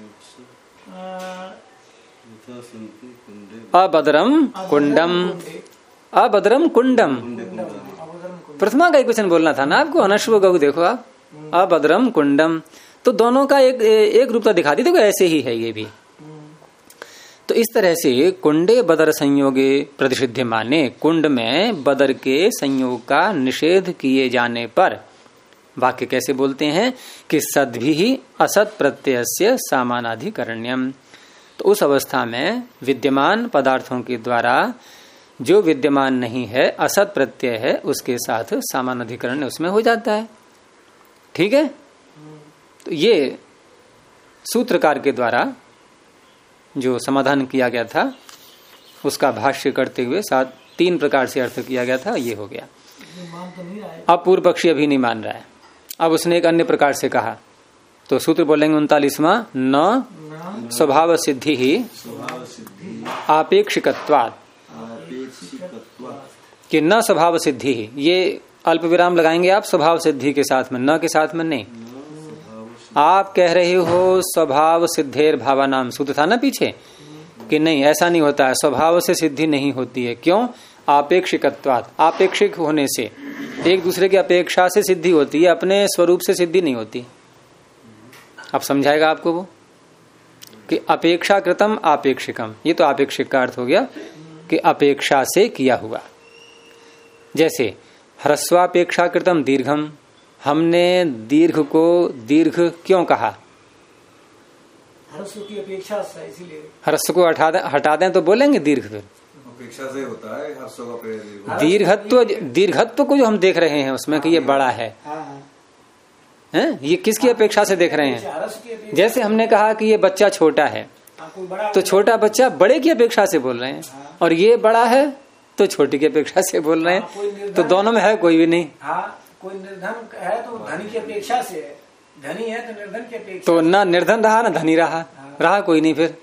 अबद्रम कुंडम, अबद्रम कुंडम, प्रथमा का एक वचन बोलना था ना आपको। अनश्व गौ देखो आप, अबद्रम कुंडम, तो दोनों का एक रूपता दिखा दी। देखो ऐसे ही है ये भी। तो इस तरह से कुंडे बदर संयोगे प्रतिषिध्यमाने, कुंड में बदर के संयोग का निषेध किए जाने पर वाक्य कैसे बोलते हैं कि सद्भिः असत प्रत्ययस्य सामानाधिकरण्यम। तो उस अवस्था में विद्यमान पदार्थों के द्वारा जो विद्यमान नहीं है, असत प्रत्यय है, उसके साथ सामानाधिकरण उसमें हो जाता है। ठीक है। तो ये सूत्रकार के द्वारा जो समाधान किया गया था उसका भाष्य करते हुए साथ 3 प्रकार से अर्थ किया गया था, ये हो गया। अब पूर्व पक्षी अभी नहीं मान रहा है। अब उसने एक अन्य प्रकार से कहा, तो सूत्र बोलेंगे 39वां, न स्वभाव सिद्धि ही आपेक्षिकत्वात्, कि न स्वभाव सिद्धि ही, ये अल्प विराम लगाएंगे आप स्वभाव सिद्धि के साथ में, न के साथ में नहीं। आप कह रहे हो स्वभाव सिद्धेर भावानाम, सूत्र था ना पीछे कि नहीं, ऐसा नहीं होता है, स्वभाव से सिद्धि नहीं होती है। क्यों? आपेक्षिकत्वात्, आपेक्षिक होने से, एक दूसरे की अपेक्षा से सिद्धि होती है, अपने स्वरूप से सिद्धि नहीं होती। अब समझाएगा आपको वो कि अपेक्षाकृतम आपेक्षिकम, ये तो आपेक्षिक का अर्थ हो गया कि अपेक्षा से किया हुआ। जैसे ह्रस्वापेक्षाकृतम दीर्घम, हमने दीर्घ को दीर्घ क्यों कहा? ह्रस्व की अपेक्षा से, इसीलिए ह्रस्व को हटा दें तो बोलेंगे दीर्घ, फिर अपेक्षा से होता है ह्रस्व का। दीर्घत्व को जो हम देख रहे हैं उसमें कि ये बड़ा है, हैं? ये किसकी अपेक्षा से देख रहे हैं? जैसे हमने कहा कि ये बच्चा छोटा है, तो छोटा बच्चा बड़े की अपेक्षा से बोल रहे हैं, और ये बड़ा है तो छोटी की अपेक्षा से बोल रहे हैं। तो दोनों में है कोई भी नहीं। कोई निर्धन है तो धनी की अपेक्षा से, धनी है तो निर्धन की अपेक्षा, तो ना निर्धन रहा ना धनी रहा कोई नहीं। फिर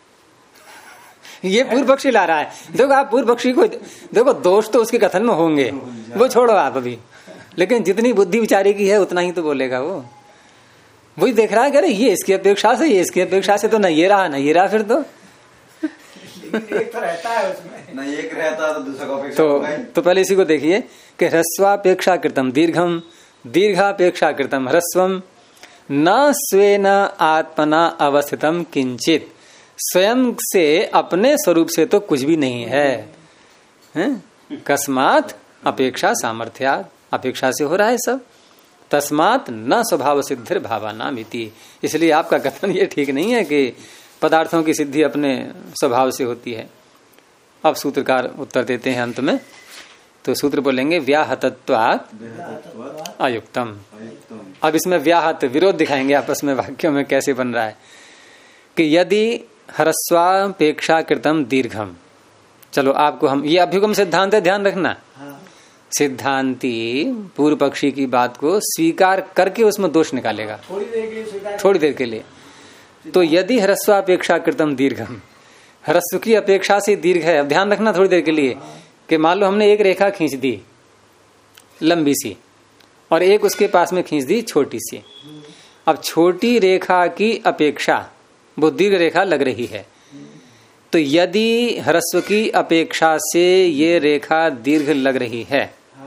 ये पूर्व पक्षी ला रहा है। देखो आप पूर्व पक्षी को देखो, दोष तो उसके कथन में होंगे, वो छोड़ो आप अभी। लेकिन जितनी बुद्धि बेचारे की है उतना ही तो बोलेगा वो। वही देख रहा है, कह रहे ये इसकी अपेक्षा से, ये इसकी अपेक्षा से, तो ना ये रहा ना ये रहा, फिर तो एक तो रहता है उसमें, ना एक रहता तो दूसरा का अपेक्षा तो पहले इसी को देखिए कि ह्रस्वापेक्षा कृतम दीर्घम, दीर्घापेक्षा कृतम ह्रस्वम, न स्वेन आत्मना अवस्थितम किंचित, स्वयं से अपने स्वरूप से तो कुछ भी नहीं है। कस्मात अपेक्षा सामर्थ्यात्, अपेक्षा से हो रहा है सब। तस्मात् न स्वभाव सिद्धिर भावानाम इति, इसलिए आपका कथन ये ठीक नहीं है कि पदार्थों की सिद्धि अपने स्वभाव से होती है। अब सूत्रकार उत्तर देते हैं अंत में, तो सूत्र बोलेंगे व्याहतत्वात् अयुक्तम। अब इसमें व्याहत विरोध दिखाएंगे आपस में वाक्यों में कैसे बन रहा है कि यदि ह्रस्वापेक्षा कृतम दीर्घम, चलो आपको हम ये अभ्युगम सिद्धांत है, ध्यान रखना। सिद्धांती पूर्व पक्षी की बात को स्वीकार करके उसमें दोष निकालेगा थोड़ी देर के लिए। तो यदि ह्रस्वापेक्षा कृतम दीर्घम, ह्रस्व की अपेक्षा से दीर्घ है, अब ध्यान रखना थोड़ी देर के लिए कि मान लो हमने एक रेखा खींच दी लंबी सी और एक उसके पास में खींच दी छोटी सी। अब छोटी रेखा की अपेक्षा वो दीर्घ रेखा लग रही है, तो यदि ह्रस्व की अपेक्षा से ये रेखा दीर्घ लग रही है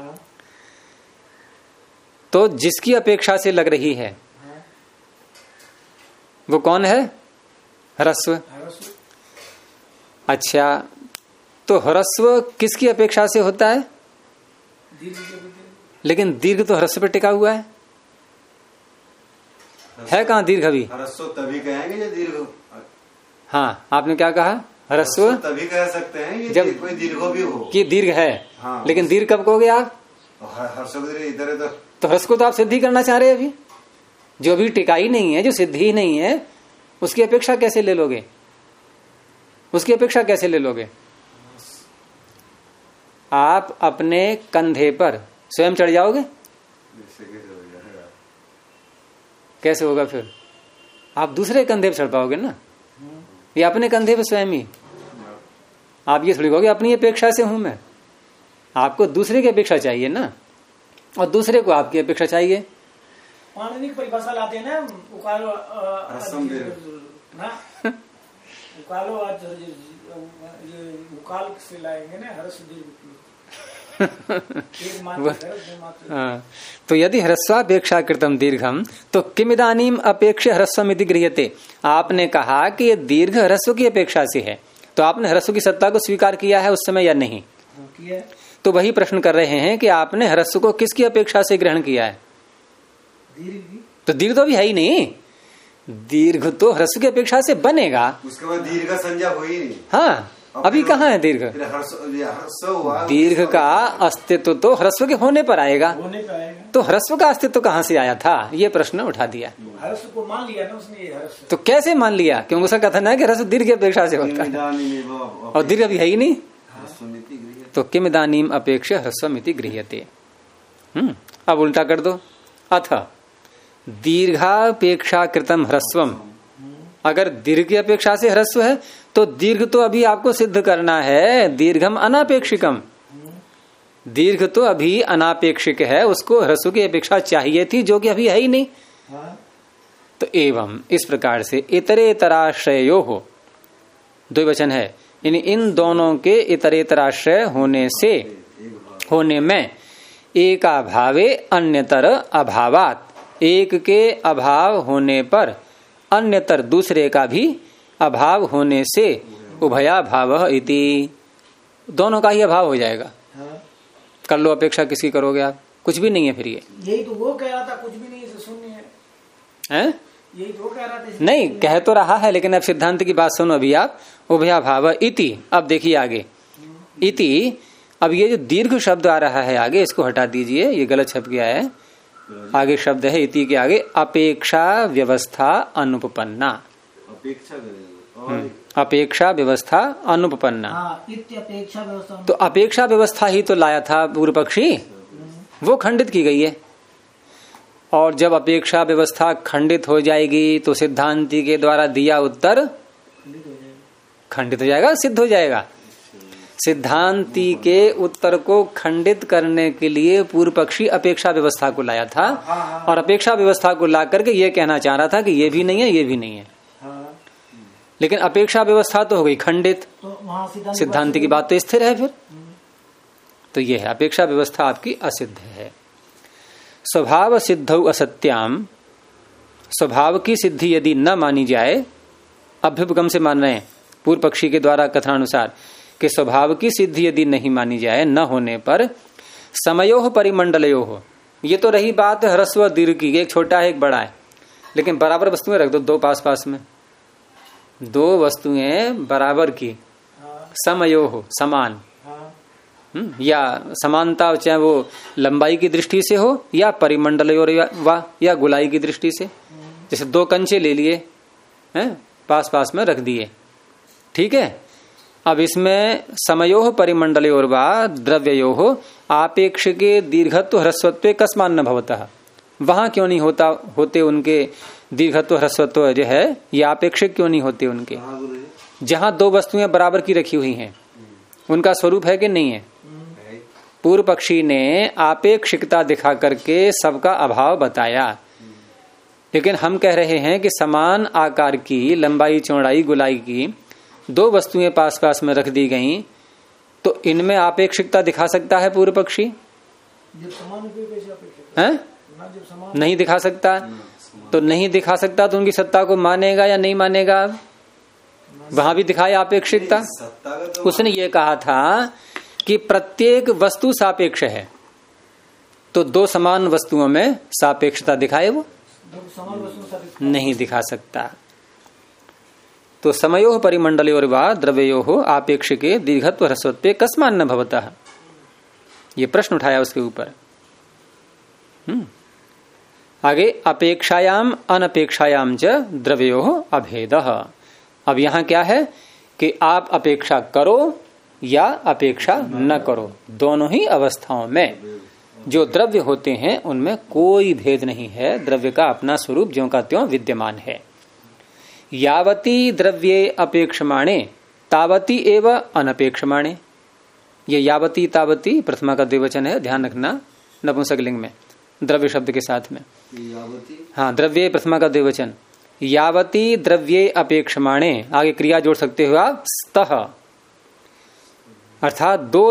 तो जिसकी अपेक्षा से लग रही है वो कौन है? ह्रस्व। अच्छा, तो ह्रस्व किसकी अपेक्षा से होता है? लेकिन दीर्घ तो ह्रस्व पर टिका हुआ है कहाँ दीर्घ? अभी ह्रस्व तभी कहेंगे ये दीर्घ। हाँ, आपने क्या कहा? ह्रस्व तभी कह सकते हैं ये जब कोई दीर्घ भी हो कि दीर्घ है। हाँ, लेकिन दीर्घ कब कहोगे आप? ह्रस्व इधर इधर, तो ह्रस्व को तो आप सिद्धि करना चाह रहे हैं अभी, जो अभी टिकाई नहीं है, जो सिद्धि ही नहीं है, उसकी अपेक्षा कैसे ले लोगे? उसकी अपेक्षा कैसे ले लोगे? आप अपने कंधे पर स्वयं चढ़ जाओगे? कैसे होगा फिर? आप दूसरे कंधे पर चढ़ पाओगे ना, या अपने कंधे पर स्वयं ही? आप ये थोड़ी कहोगे अपनी अपेक्षा से हूं मैं। आपको दूसरे की अपेक्षा चाहिए ना, और दूसरे को आपकी अपेक्षा चाहिए। पाणिनि की परिभाषा लाते हैं ना, उकालो ना, उकालो आज ये उकाल से लाएंगे ना, हर्ष हाँ, तो यदि ह्रस्वापेक्षा कृतम दीर्घम तो किम इदानीम अपेक्ष ह्रस्वमिति गृह्यते। आपने कहा कि ये दीर्घ ह्रस्व की अपेक्षा से है, तो आपने ह्रस्व की सत्ता को स्वीकार किया है उस समय या नहीं? तो वही प्रश्न कर रहे हैं कि आपने ह्रस्व को किसकी अपेक्षा से ग्रहण किया है? तो दीर्घ तो अभी है ही नहीं, दीर्घ तो ह्रस्व की अपेक्षा से बनेगा, उसके बाद दीर्घ संज्ञा हुई नहीं। हाँ, अभी कहाँ है दीर्घ? दीर्घ का अस्तित्व तो ह्रस्व के होने पर आएगा, तो ह्रस्व का अस्तित्व कहाँ से आया था, ये प्रश्न उठा दिया। ह्रस्व को मान लिया ना उसने, ये ह्रस्व तो कैसे मान लिया? क्योंकि उसका कथन है कि ह्रस्व दीर्घ की अपेक्षा से होता है और दीर्घ अभी है ही नहीं। तो किम इदानीम अपेक्ष ह्रस्वमिति गृह्यते। अब उल्टा कर दो, अथ दीर्घापेक्षा कृतम ह्रस्वम, अगर दीर्घ की अपेक्षा से ह्रस्व है तो दीर्घ तो अभी आपको सिद्ध करना है, दीर्घम अनापेक्षिकम, दीर्घ तो अभी अनापेक्षिक है, उसको ह्रस्व की अपेक्षा चाहिए थी जो कि अभी है ही नहीं। तो एवं इस प्रकार से इतरेतराश्रयो हो, द्विवचन है, इन दोनों के इतरेतराश्रय होने में एकाभावे अन्यतर अभावात, एक के अभाव होने पर अन्यतर दूसरे का भी अभाव होने से उभया भाव इति, दोनों का ही अभाव हो जाएगा। कर लो अपेक्षा किसकी करोगे आप? कुछ भी नहीं है फिर ये। यही तो वो कह रहा था, कुछ भी नहीं है, शून्य है। यही तो कह रहा था। नहीं कह तो रहा है, लेकिन अब सिद्धांत की बात सुनो अभी आप। उभया भाव इति, अब देखिए आगे इति, अब ये जो दीर्घ शब्द आ रहा है आगे, इसको हटा दीजिए, ये गलत छप गया है। आगे शब्द है इति के आगे अपेक्षा व्यवस्था अनुपपन्ना, अपेक्षा व्यवस्था अनुपपन्ना। अपेक्षा व्यवस्था, तो अपेक्षा व्यवस्था ही तो लाया था पूर्व पक्षी, वो खंडित की गई है। और जब अपेक्षा व्यवस्था खंडित हो जाएगी तो सिद्धांति के द्वारा दिया उत्तर खंडित हो जाएगा, सिद्ध हो जाएगा। सिद्धांति के उत्तर को खंडित करने के लिए पूर्व पक्षी अपेक्षा व्यवस्था को लाया था। और अपेक्षा व्यवस्था को ला करके ये कहना चाह रहा था कि ये भी नहीं है, ये भी नहीं है। लेकिन अपेक्षा व्यवस्था तो हो गई खंडित, तो सिद्धांति की बात तो स्थिर है फिर। तो ये है अपेक्षा व्यवस्था आपकी असिद्ध है। स्वभाव सिद्धौ असत्याम, स्वभाव की सिद्धि यदि न मानी जाए, अभ्युपगम से मान रहे हैं पूर्व पक्षी के द्वारा कथनानुसार कि स्वभाव की सिद्धि यदि नहीं मानी जाए, न होने पर समयोह परिमंडलयोह, ये तो रही बात ह्रस्व दीर्घ की, एक छोटा है एक बड़ा है, लेकिन बराबर वस्तुएं रख दो, दो पास पास में, दो वस्तुएं बराबर की, समयोह समान, या समानता चाहे वो लंबाई की दृष्टि से हो या परिमंडलयोर या गोलाई की दृष्टि से। जैसे दो कंचे ले लिए हैं, पास पास में रख दिए, ठीक है। अब इसमें समयोह परिमंडलयोर वा द्रव्ययोह आपेक्ष के दीर्घत्व ह्रस्वत्व कस्मान न भवतः, वहां क्यों नहीं होते उनके दीर्घत्व ह्रस्वत्व जो है, ये आपेक्षिक क्यों नहीं होते उनके? जहां दो वस्तुएं बराबर की रखी हुई हैं उनका स्वरूप है कि नहीं है? पूर्व पक्षी ने आपेक्षिकता दिखा करके सबका अभाव बताया, लेकिन हम कह रहे हैं कि समान आकार की, लंबाई चौड़ाई गुलाई की दो वस्तुएं पास पास में रख दी गई, तो इनमें आपेक्षिकता दिखा सकता है पूर्व पक्षी? है नहीं दिखा सकता। तो नहीं दिखा सकता तो उनकी सत्ता को मानेगा या नहीं मानेगा? वहां भी दिखाया आपेक्षिकता। उसने ये कहा था कि प्रत्येक वस्तु सापेक्ष है, तो दो समान वस्तुओं में सापेक्षता दिखाए, वो नहीं दिखा सकता। तो समयोह परिमंडलयोर वा द्रव्ययोह आपेक्ष के दीर्घत्व ह्रस्वत्व कस्मान न भवतः, ये प्रश्न उठाया उसके ऊपर। आगे अपेक्षायाम अनपेक्षायाम च द्रव्ययोह अभेदः। अब यहां क्या है कि आप अपेक्षा करो या अपेक्षा न करो, दोनों ही अवस्थाओं में जो द्रव्य होते हैं उनमें कोई भेद नहीं है, द्रव्य का अपना स्वरूप ज्यों का त्यों विद्यमान है। यावती द्रव्ये अपेक्षमाणे तावती एव अनपेक्षमाणे, ये यावती तावती प्रथमा का द्विवचन है, ध्यान रखना नपुंसकलिंग में द्रव्य शब्द के साथ में। हाँ, द्रव्ये प्रथमा का द्विवचन, यावती द्रव्ये अपेक्षमाणे, आगे क्रिया जोड़ सकते हो आप स्तः, अर्थात दो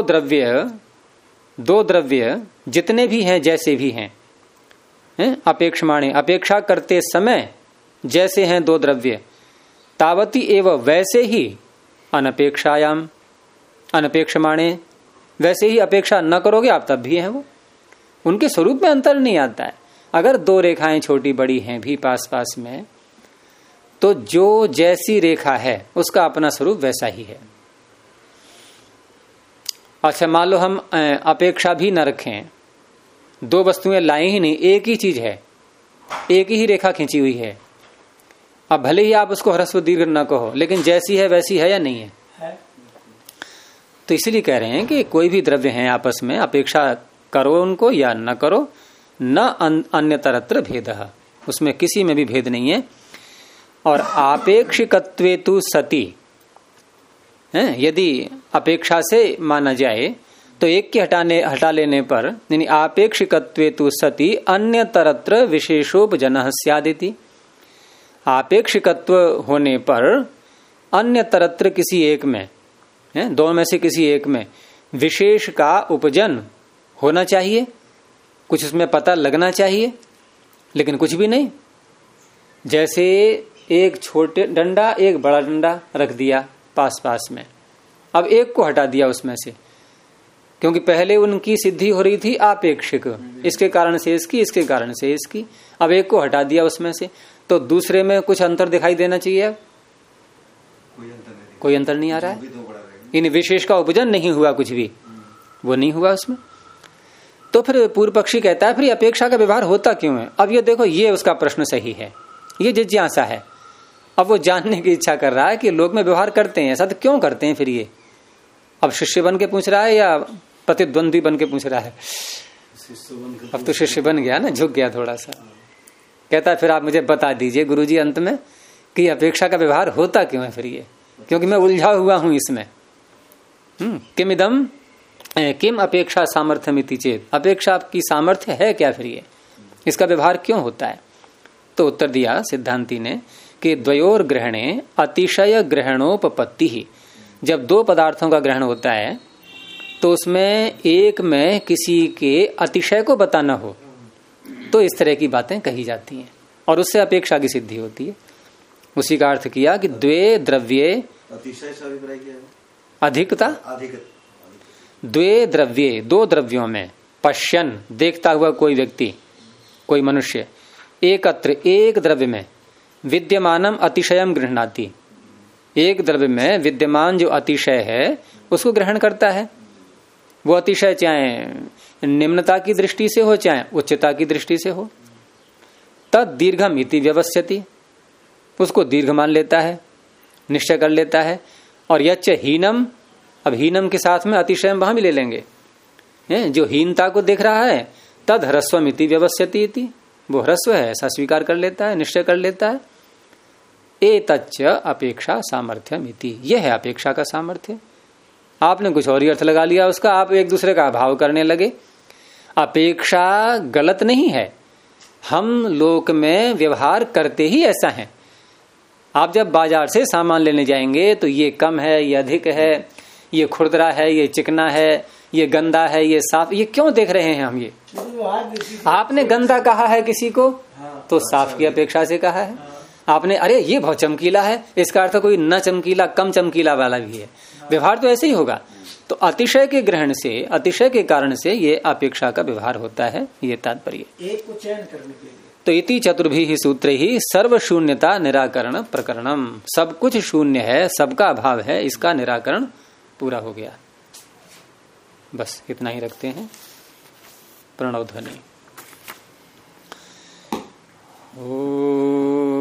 द्रव्य जितने भी हैं जैसे भी हैं, अपेक्षमाणे अपेक्षा करते समय जैसे हैं दो द्रव्य, तावती एव वैसे ही अनपेक्षायाम अनपेक्षमाणे, वैसे ही अपेक्षा न करोगे आप तब भी हैं वो, उनके स्वरूप में अंतर नहीं आता है। अगर दो रेखाएं छोटी बड़ी हैं भी पास पास में, तो जो जैसी रेखा है उसका अपना स्वरूप वैसा ही है। अच्छा, मान लो हम अपेक्षा भी न रखें, दो वस्तुएं लाई ही नहीं, एक ही चीज है, एक ही रेखा खींची हुई है, अब भले ही आप उसको ह्रस्व दीर्घ न कहो, लेकिन जैसी है वैसी है या नहीं है? तो इसलिए कह रहे हैं कि कोई भी द्रव्य हैं आपस में, अपेक्षा करो उनको या न करो, न अन्यतरत्र भेदः, उसमें किसी में भी भेद नहीं है। और आपेक्षिकत्वे तु सति, यदि अपेक्षा से माना जाए तो एक के हटा लेने पर, यानी आपेक्षिकत्वे तु सति अन्यतरत्र विशेषोपजनः स्यादिति, आपेक्षिकत्व होने पर अन्यतरत्र किसी एक में, दोनों में से किसी एक में विशेष का उपजन होना चाहिए, कुछ उसमें पता लगना चाहिए, लेकिन कुछ भी नहीं। जैसे एक छोटे डंडा एक बड़ा डंडा रख दिया पास पास में, अब एक को हटा दिया उसमें से, क्योंकि पहले उनकी सिद्धि हो रही थी आपेक्षिक, इसके कारण से इसकी, इसके कारण से इसकी, अब एक को हटा दिया उसमें से, तो दूसरे में कुछ अंतर दिखाई देना चाहिए। कोई अंतर नहीं आ रहा है, इन विशेष का उपजन नहीं हुआ, कुछ भी वो नहीं हुआ उसमें। तो फिर पूर्व पक्षी कहता है फिर अपेक्षा का व्यवहार होता क्यों है? अब ये देखो, ये उसका प्रश्न सही है, ये जिज्ञासा है। अब वो जानने की इच्छा कर रहा है कि लोग में व्यवहार करते हैं, ऐसा तो क्यों करते हैं फिर ये? अब शिष्य बन के पूछ रहा है या प्रतिद्वंदी बन के पूछ रहा है? अब तो शिष्य बन गया ना, झुक गया थोड़ा सा। कहता है फिर आप मुझे बता दीजिए गुरुजी अंत में कि अपेक्षा का व्यवहार होता क्यों है फिर ये, क्योंकि मैं उलझा हुआ हूं इसमें। किम अपेक्षा सामर्थ्यमिति चेत, अपेक्षा आपकी सामर्थ्य है क्या, फिर ये इसका व्यवहार क्यों होता है? तो उत्तर दिया सिद्धांती ने कि द्वयोर ग्रहणे अतिशय ग्रहणोपपत्ति ही, जब दो पदार्थों का ग्रहण होता है तो उसमें एक में किसी के अतिशय को बताना हो तो इस तरह की बातें कही जाती हैं और उससे अपेक्षा की सिद्धि होती है। उसी का अर्थ किया कि द्वे द्रव्ये अधिकता, द्वे द्रव्ये दो द्रव्यों में, पश्यन देखता हुआ कोई व्यक्ति कोई मनुष्य, एकत्र एक द्रव्य में, विद्यमानम अतिशयम गृह्णाति, एक द्रव्य में विद्यमान जो अतिशय है उसको ग्रहण करता है। वो अतिशय चाहे निम्नता की दृष्टि से हो चाहे उच्चता की दृष्टि से हो। तद दीर्घम इति व्यवस्थिति, उसको दीर्घ मान लेता है, निश्चय कर लेता है। और यच्च हीनम, अब हीनम के साथ में अतिशयम वहां भी ले लेंगे, जो हीनता को देख रहा है तद ह्रस्वम इति व्यवस्थिति इति, वो ह्रस्व है ऐसा स्वीकार कर लेता है, निश्चय कर लेता है। एतच्च अपेक्षा सामर्थ्यम इति, यह है अपेक्षा का सामर्थ्य। आपने कुछ और ही अर्थ लगा लिया उसका, आप एक दूसरे का अभाव करने लगे। अपेक्षा गलत नहीं है, हम लोक में व्यवहार करते ही ऐसा है। आप जब बाजार से सामान लेने जाएंगे तो ये कम है, ये अधिक है, ये खुरदरा है, ये चिकना है, ये गंदा है, ये साफ, ये क्यों देख रहे हैं हम? ये आपने गंदा कहा है किसी को तो साफ की अपेक्षा से कहा है। आपने अरे ये बहुत चमकीला है, इसका अर्थ कोई न चमकीला कम चमकीला वाला भी है। व्यवहार तो ऐसे ही होगा। तो अतिशय के ग्रहण से, अतिशय के कारण से ये अपेक्षा का व्यवहार होता है, ये तात्पर्य। एक को चयन करने के लिए तो इति चतुर्भि ही सूत्र ही सर्व शून्यता निराकरण प्रकरणम, सब कुछ शून्य है, सबका अभाव है, इसका निराकरण पूरा हो गया। बस इतना ही रखते हैं। प्रणव ध्वनि। ओ